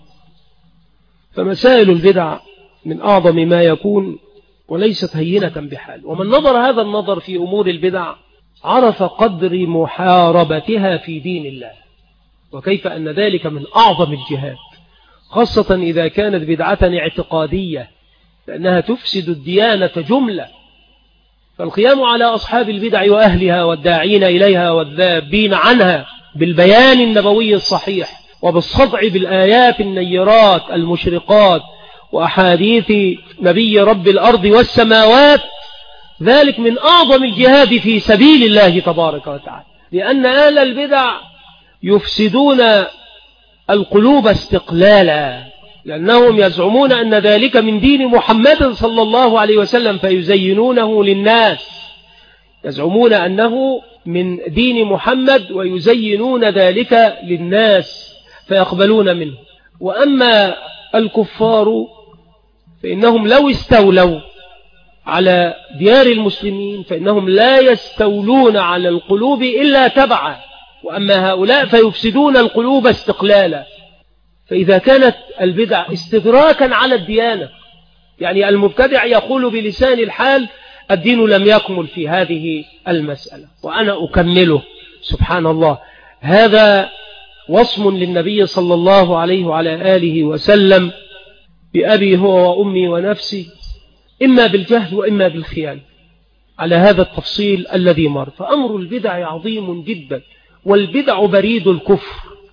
فمسائل البدع من أعظم ما يكون وليست هينة بحال. ومن نظر هذا النظر في أمور البدع عرف قدر محاربتها في دين الله، وكيف أن ذلك من أعظم الجهاد، خاصة إذا كانت بدعة اعتقادية، لأنها تفسد الديانة جملة. فالقيام على أصحاب البدع وأهلها والداعين إليها والذابين عنها بالبيان النبوي الصحيح وبالصدع بالآيات النيرات المشرقات وأحاديث نبي رب الأرض والسماوات، ذلك من أعظم الجهاد في سبيل الله تبارك وتعالى. لأن أهل البدع يفسدون القلوب استقلالا، لأنهم يزعمون أن ذلك من دين محمد صلى الله عليه وسلم فيزينونه للناس، يزعمون أنه من دين محمد ويزينون ذلك للناس فيقبلون منه. وأما الكفار فإنهم لو استولوا على ديار المسلمين فإنهم لا يستولون على القلوب إلا تبعا، وأما هؤلاء فيفسدون القلوب استقلالا. فإذا كانت البدع استدراكا على الديانة، يعني المبتدع يقول بلسان الحال الدين لم يكمل في هذه المسألة وأنا أكمله، سبحان الله، هذا وصم للنبي صلى الله عليه وعلى آله وسلم بأبي هو وأمي ونفسي، إما بالجهل وإما بالخيانة، على هذا التفصيل الذي مر. فأمر البدع عظيم جدا، والبدع بريد الكفر،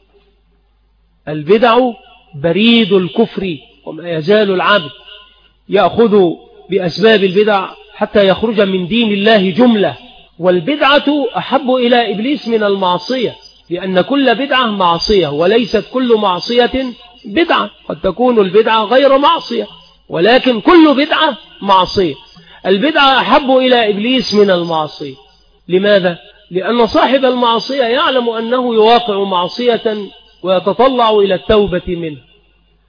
البدع بريد الكفر، وما يزال العبد يأخذ بأسباب البدع حتى يخرج من دين الله جملة. والبدعة أحب إلى إبليس من المعصية، لأن كل بدعة معصية، وليست كل معصية بدعة، قد تكون البدعة غير معصية، ولكن كل بدعة معصية. البدعة أحب إلى إبليس من المعصية. لماذا؟ لأن صاحب المعصية يعلم أنه يواقع معصية ويتطلع إلى التوبة منه،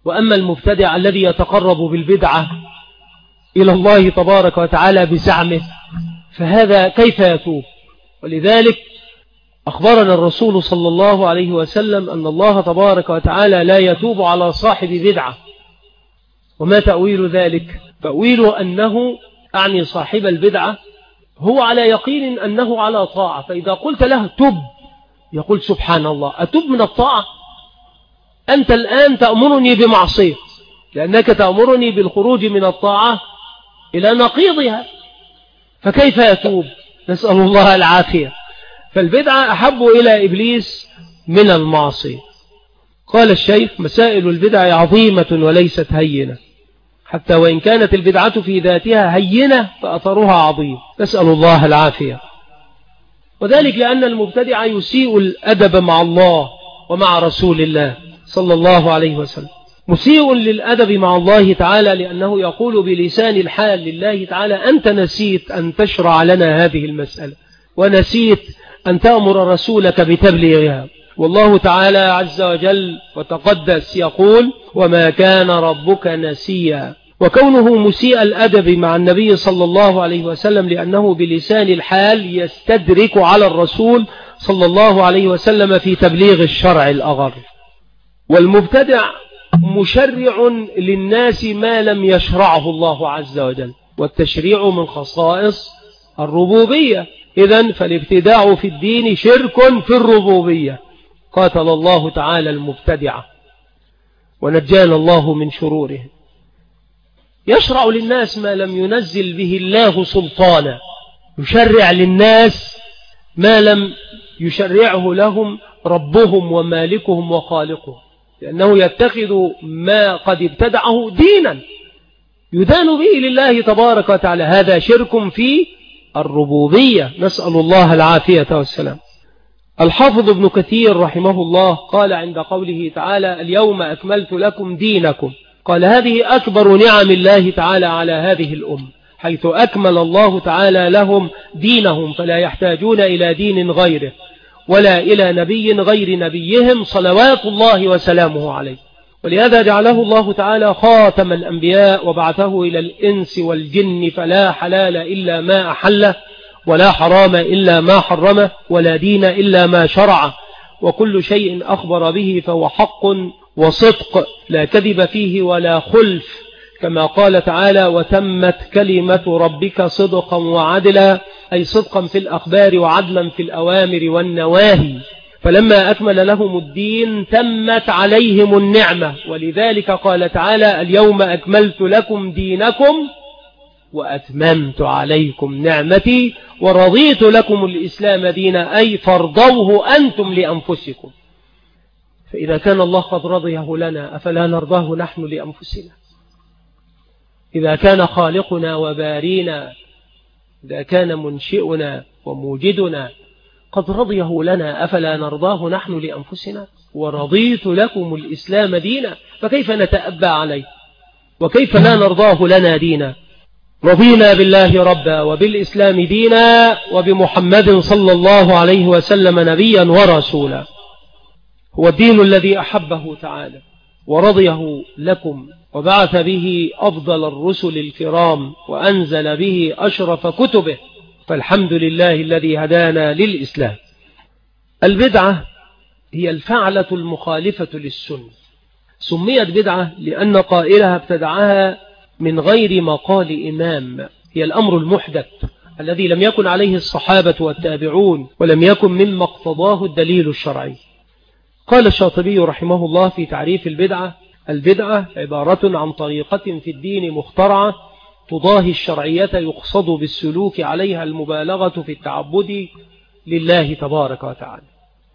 وأما المبتدع الذي يتقرب بالبدعة إلى الله تبارك وتعالى بزعمه فهذا كيف يتوب؟ ولذلك أخبرنا الرسول صلى الله عليه وسلم أن الله تبارك وتعالى لا يتوب على صاحب بدعة. وما تأويل ذلك؟ تأويل أنه أعني صاحب البدعة هو على يقين أنه على طاعة، فإذا قلت له تب يقول سبحان الله، أتب من الطاعة؟ أنت الآن تأمرني بمعصية لأنك تأمرني بالخروج من الطاعة إلى نقيضها، فكيف يتوب؟ نسأل الله العافية. فالبدعة أحب إلى إبليس من المعصية. قال الشيخ: مسائل البدع عظيمة وليست هينة، حتى وإن كانت البدعة في ذاتها هينة فأثرها عظيم، نسأل الله العافية. وذلك لأن المبتدع يسيء الأدب مع الله ومع رسول الله صلى الله عليه وسلم، مسيء للأدب مع الله تعالى لأنه يقول بلسان الحال لله تعالى: أنت نسيت أن تشرع لنا هذه المسألة، ونسيت أن تأمر رسولك بتبليغها. والله تعالى عز وجل وتقدس يقول: وما كان ربك نسيا. وكونه مسيء الأدب مع النبي صلى الله عليه وسلم لأنه بلسان الحال يستدرك على الرسول صلى الله عليه وسلم في تبليغ الشرع الأغر. والمبتدع مشرع للناس ما لم يشرعه الله عز وجل، والتشريع من خصائص الربوبية، إذن فالابتداع في الدين شرك في الربوبية. قاتل الله تعالى المبتدعة ونجانا الله من شروره. يشرع للناس ما لم ينزل به الله سلطانا، يشرع للناس ما لم يشرعه لهم ربهم ومالكهم وخالقهم، لأنه يتخذ ما قد ابتدعه دينا يدان به لله تبارك وتعالى. هذا شرك في الربوبية، نسأل الله العافية والسلام. الحافظ ابن كثير رحمه الله قال عند قوله تعالى: اليوم أكملت لكم دينكم، قال: هذه أكبر نعم الله تعالى على هذه الأمة، حيث أكمل الله تعالى لهم دينهم، فلا يحتاجون إلى دين غيره ولا إلى نبي غير نبيهم صلوات الله وسلامه عليه. ولهذا جعله الله تعالى خاتم الأنبياء وبعثه إلى الإنس والجن، فلا حلال إلا ما أحله، ولا حرام إلا ما حرمه، ولا دين إلا ما شرعه، وكل شيء أخبر به فهو حق وصدق لا كذب فيه ولا خلف، كما قال تعالى: وتمت كلمة ربك صدقا وعدلا، أي صدقا في الأخبار وعدلا في الأوامر والنواهي. فلما أكمل لهم الدين تمت عليهم النعمة، ولذلك قال تعالى: اليوم أكملت لكم دينكم وأتممت عليكم نعمتي ورضيت لكم الإسلام دينا، أي فرضوه أنتم لأنفسكم. فإذا كان الله قد رضيه لنا أفلا نرضاه نحن لأنفسنا؟ إذا كان خالقنا وبارينا، إذا كان منشئنا وموجدنا قد رضيه لنا أفلا نرضاه نحن لأنفسنا؟ ورضيت لكم الإسلام دينا، فكيف نتأبى عليه؟ وكيف لا نرضاه لنا دينا؟ رضينا بالله ربا وبالإسلام دينا وبمحمد صلى الله عليه وسلم نبيا ورسولا. هو الدين الذي أحبه تعالى ورضيه لكم، وبعث به أفضل الرسل الكرام، وأنزل به أشرف كتبه، فالحمد لله الذي هدانا للإسلام. البدعة هي الفعلة المخالفة للسنة، سميت بدعة لأن قائلها ابتدعها من غير مقال إمام، هي الأمر المحدث الذي لم يكن عليه الصحابة والتابعون، ولم يكن مما اقتضاه الدليل الشرعي. قال الشاطبي رحمه الله في تعريف البدعة: البدعة عبارة عن طريقة في الدين مخترعة تضاهي الشرعية، يقصد بالسلوك عليها المبالغة في التعبد لله تبارك وتعالى.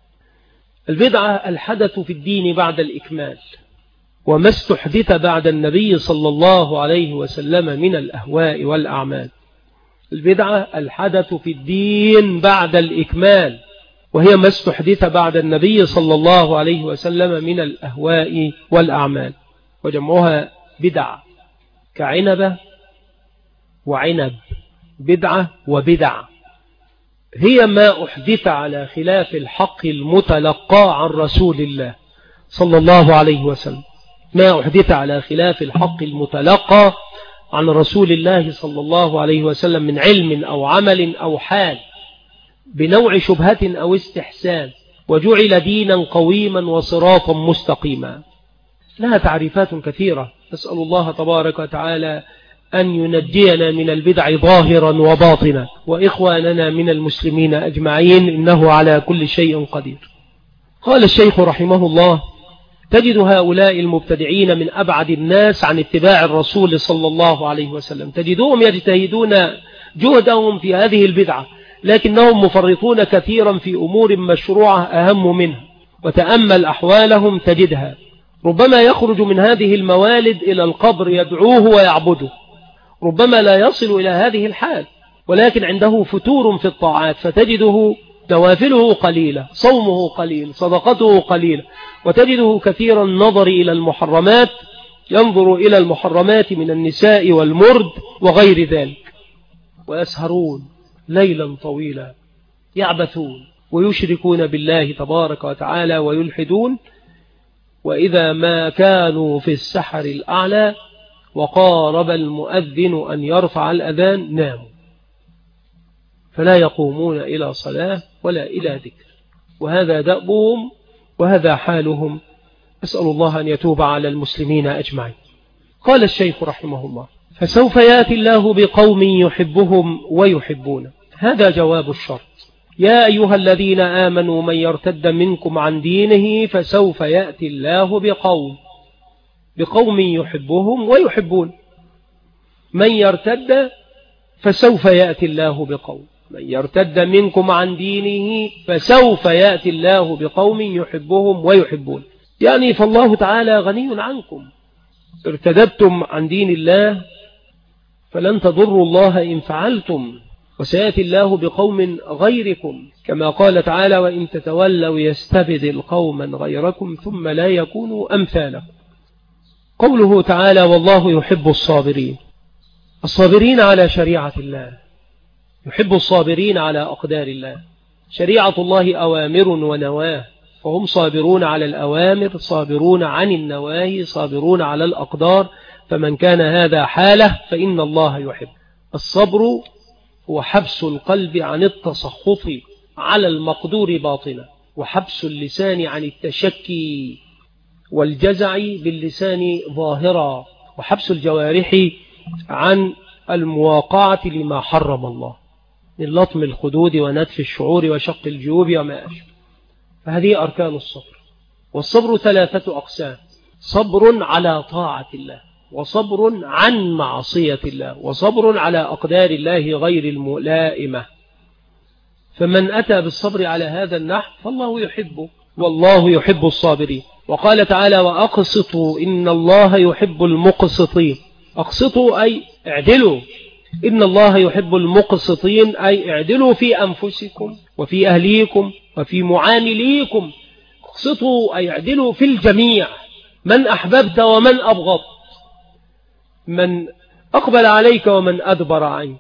البدعة الحدث في الدين بعد الإكمال، وما استحدث بعد النبي صلى الله عليه وسلم من الأهواء والأعمال. البدعة الحدث في الدين بعد الإكمال، وهي ما استحدث بعد النبي صلى الله عليه وسلم من الأهواء والأعمال، وجمعها بدعة، كعنبة وعنب، بدعة وبدع، هي ما أحدث على خلاف الحق المتلقى عن رسول الله صلى الله عليه وسلم. ما أحدث على خلاف الحق المتلقى عن رسول الله صلى الله عليه وسلم من علم أو عمل أو حال بنوع شبهة أو استحسان وجعل دينا قويما وصراطا مستقيما. لها تعريفات كثيرة، نسأل الله تبارك وتعالى أن ينجينا من البدع ظاهرا وباطنا وإخواننا من المسلمين أجمعين، إنه على كل شيء قدير. قال الشيخ رحمه الله: تجد هؤلاء المبتدعين من أبعد الناس عن اتباع الرسول صلى الله عليه وسلم، تجدهم يجتهدون جهدهم في هذه البدعة، لكنهم مفرطون كثيرا في أمور مشروعة أهم منها، وتأمل أحوالهم تجدها ربما يخرج من هذه الموالد إلى القبر يدعوه ويعبده، ربما لا يصل إلى هذه الحال، ولكن عنده فتور في الطاعات، فتجده نوافله قليلة، صومه قليل، صدقته قليلة، وتجده كثيرا النظر إلى المحرمات، ينظر إلى المحرمات من النساء والمرد وغير ذلك، ويسهرون ليلا طويلا يعبثون ويشركون بالله تبارك وتعالى ويلحدون، وإذا ما كانوا في السحر الأعلى وقارب المؤذن أن يرفع الأذان ناموا، فلا يقومون إلى صلاة ولا إلى ذكر، وهذا دأبهم وهذا حالهم، أسأل الله أن يتوب على المسلمين أجمعين. قال الشيخ رحمه الله: فسوف يأتي الله بقوم يحبهم ويحبونه. هذا جواب الشرط: يا أيها الذين آمنوا من يرتد منكم عن دينه فسوف يأتي الله بقوم يحبهم ويحبون. من يرتد فسوف يأتي الله بقوم، من يرتد منكم عن دينه فسوف يأتي الله بقوم يحبهم ويحبون، يعني فالله تعالى غني عنكم، ارتدتم عن دين الله فلن تضروا الله إن فعلتم، وسيأتي الله بقوم غيركم، كما قال تعالى: وإن تتولوا يستبدل قوما غيركم ثم لا يكونوا أمثالكم. قوله تعالى: والله يحب الصابرين، الصابرين على شريعة الله، يحب الصابرين على أقدار الله. شريعة الله أوامر ونواه، فهم صابرون على الأوامر، صابرون عن النواهي، صابرون على الأقدار، فمن كان هذا حاله فإن الله يحب. الصبر هو حبس القلب عن التسخط على المقدور باطنا، وحبس اللسان عن التشكي والجزع باللسان ظاهرا، وحبس الجوارح عن المواقعة لما حرم الله من لطم الخدود ونتف الشعور وشق الجيوب وما أشبه. فهذه أركان الصبر. والصبر 3 أقسام: صبر على طاعة الله، وصبر عن معصية الله، وصبر على أقدار الله غير الملائمة. فمن أتى بالصبر على هذا النحو فالله يحبه، والله يحب الصابرين. وقال تعالى: وأقسطوا إن الله يحب المقسطين. أقسطوا أي اعدلوا، إن الله يحب المقسطين أي اعدلوا في أنفسكم وفي أهليكم وفي معامليكم. اقسطوا أي اعدلوا في الجميع، من أحببت ومن أبغضت، من أقبل عليك ومن أدبر عنك،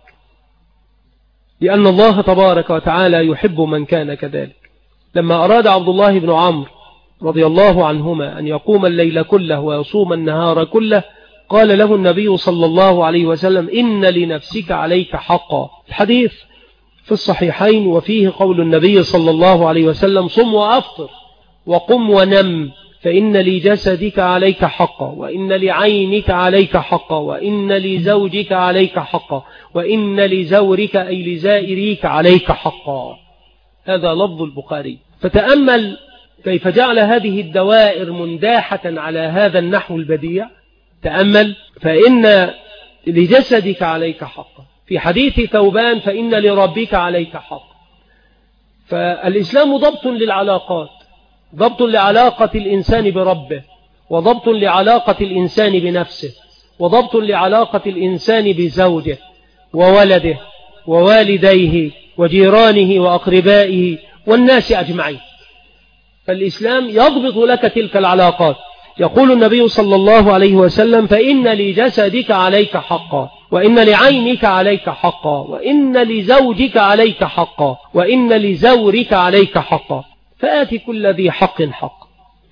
لأن الله تبارك وتعالى يحب من كان كذلك. لما أراد عبد الله بن عمرو رضي الله عنهما أن يقوم الليل كله ويصوم النهار كله، قال له النبي صلى الله عليه وسلم: إن لنفسك عليك حقا. الحديث في الصحيحين، وفيه قول النبي صلى الله عليه وسلم: صم وأفطر وقم ونم، فإن لجسدك عليك حقا، وإن لعينك عليك حقا، وإن لزوجك عليك حقا، وإن لزورك أي لزائريك عليك حقا. هذا لفظ البخاري. فتأمل كيف جعل هذه الدوائر منداحة على هذا النحو البديع. تأمل: فإن لجسدك عليك حقا، في حديث ثوبان: فإن لربك عليك حقا. فالإسلام ضبط للعلاقات، ضبط لعلاقة الإنسان بربه، وضبط لعلاقة الإنسان بنفسه، وضبط لعلاقة الإنسان بزوجه وولده ووالديه وجيرانه وأقربائه والناس أجمعين. فالإسلام يضبط لك تلك العلاقات. يقول النبي صلى الله عليه وسلم: فإن لجسدك عليك حقا، وإن لعينك عليك حقا، وإن لزوجك عليك حقا، وإن لزورك عليك حقا، فآت كل ذي حق حق.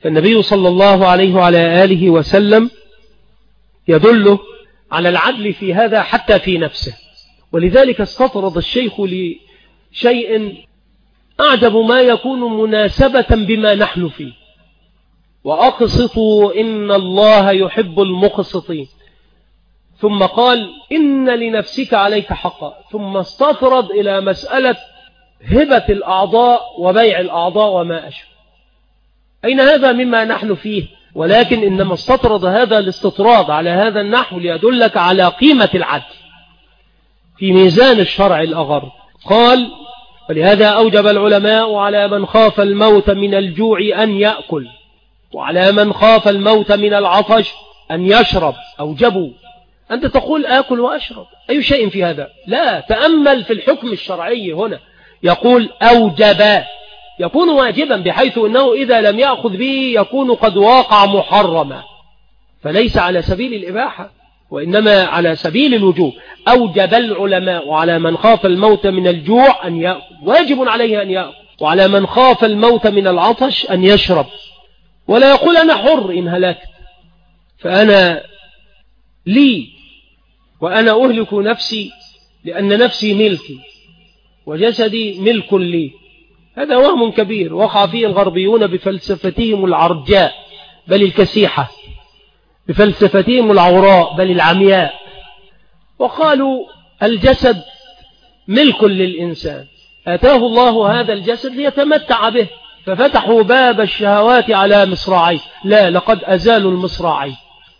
فالنبي صلى الله عليه وعلى آله وسلم يدله على العدل في هذا حتى في نفسه. ولذلك استطرد الشيخ لشيء أعجب ما يكون مناسبة بما نحن فيه: وأقسطوا إن الله يحب المقسطين. ثم قال: إن لنفسك عليك حقا. ثم استطرد إلى مسألة هبة الأعضاء وبيع الأعضاء وما أشبه. أين هذا مما نحن فيه؟ ولكن إنما استطرد هذا الاستطراد على هذا النحو ليدلك على قيمة العدل في ميزان الشرع الأغر. قال: ولهذا أوجب العلماء على من خاف الموت من الجوع أن يأكل، وعلى من خاف الموت من العطش أن يشرب. أوجبوا. أنت تقول آكل وأشرب، أي شيء في هذا؟ لا، تأمل في الحكم الشرعي هنا. يقول أوجب، يكون واجبا بحيث أنه إذا لم يأخذ به يكون قد واقع محرما، فليس على سبيل الإباحة وإنما على سبيل الوجوب. أوجب العلماء على من خاف الموت من الجوع أن يأكل، واجب عليه أن يأكل، وعلى من خاف الموت من العطش أن يشرب. ولا يقول أنا حر إن هلكت، فأنا لي وأنا أهلك نفسي لأن نفسي ملكي وجسدي ملك لي. هذا وهم كبير وقع فيه الغربيون بفلسفتهم العرجاء بل الكسيحة، بفلسفتهم العوراء بل العمياء. وقالوا الجسد ملك للإنسان، آتاه الله هذا الجسد ليتمتع به، ففتحوا باب الشهوات على مصراعيه. لا، لقد أزالوا المصراعين.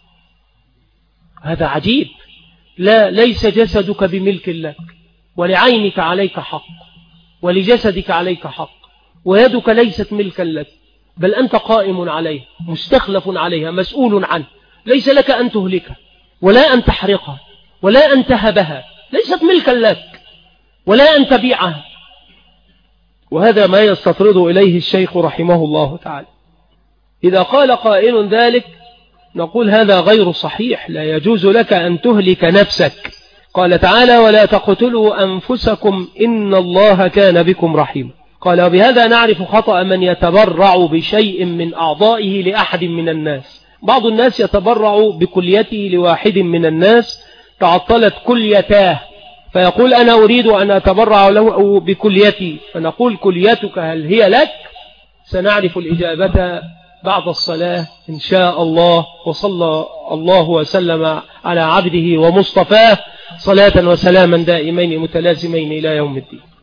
هذا عجيب. لا، ليس جسدك بملك لك، ولعينك عليك حق، ولجسدك عليك حق، ويدك ليست ملكا لك، بل أنت قائم عليها، مستخلف عليها، مسؤول عنه. ليس لك أن تهلكها ولا أن تحرقها ولا أن تهبها، ليست ملكا لك، ولا أن تبيعها. وهذا ما يستطرد إليه الشيخ رحمه الله تعالى. إذا قال قائل ذلك نقول هذا غير صحيح، لا يجوز لك أن تهلك نفسك. قال تعالى: ولا تقتلوا أنفسكم إن الله كان بكم رحيما. قال: وبهذا نعرف خطأ من يتبرع بشيء من أعضائه لأحد من الناس. بعض الناس يتبرع بكليته لواحد من الناس، تعطلت كليتاه فيقول أنا أريد أن أتبرع له بكليتي، فنقول كليتك هل هي لك؟ سنعرف الإجابة بعد الصلاة إن شاء الله. وصلى الله وسلم على عبده ومصطفاه صلاة وسلاما دائمين متلازمين إلى يوم الدين.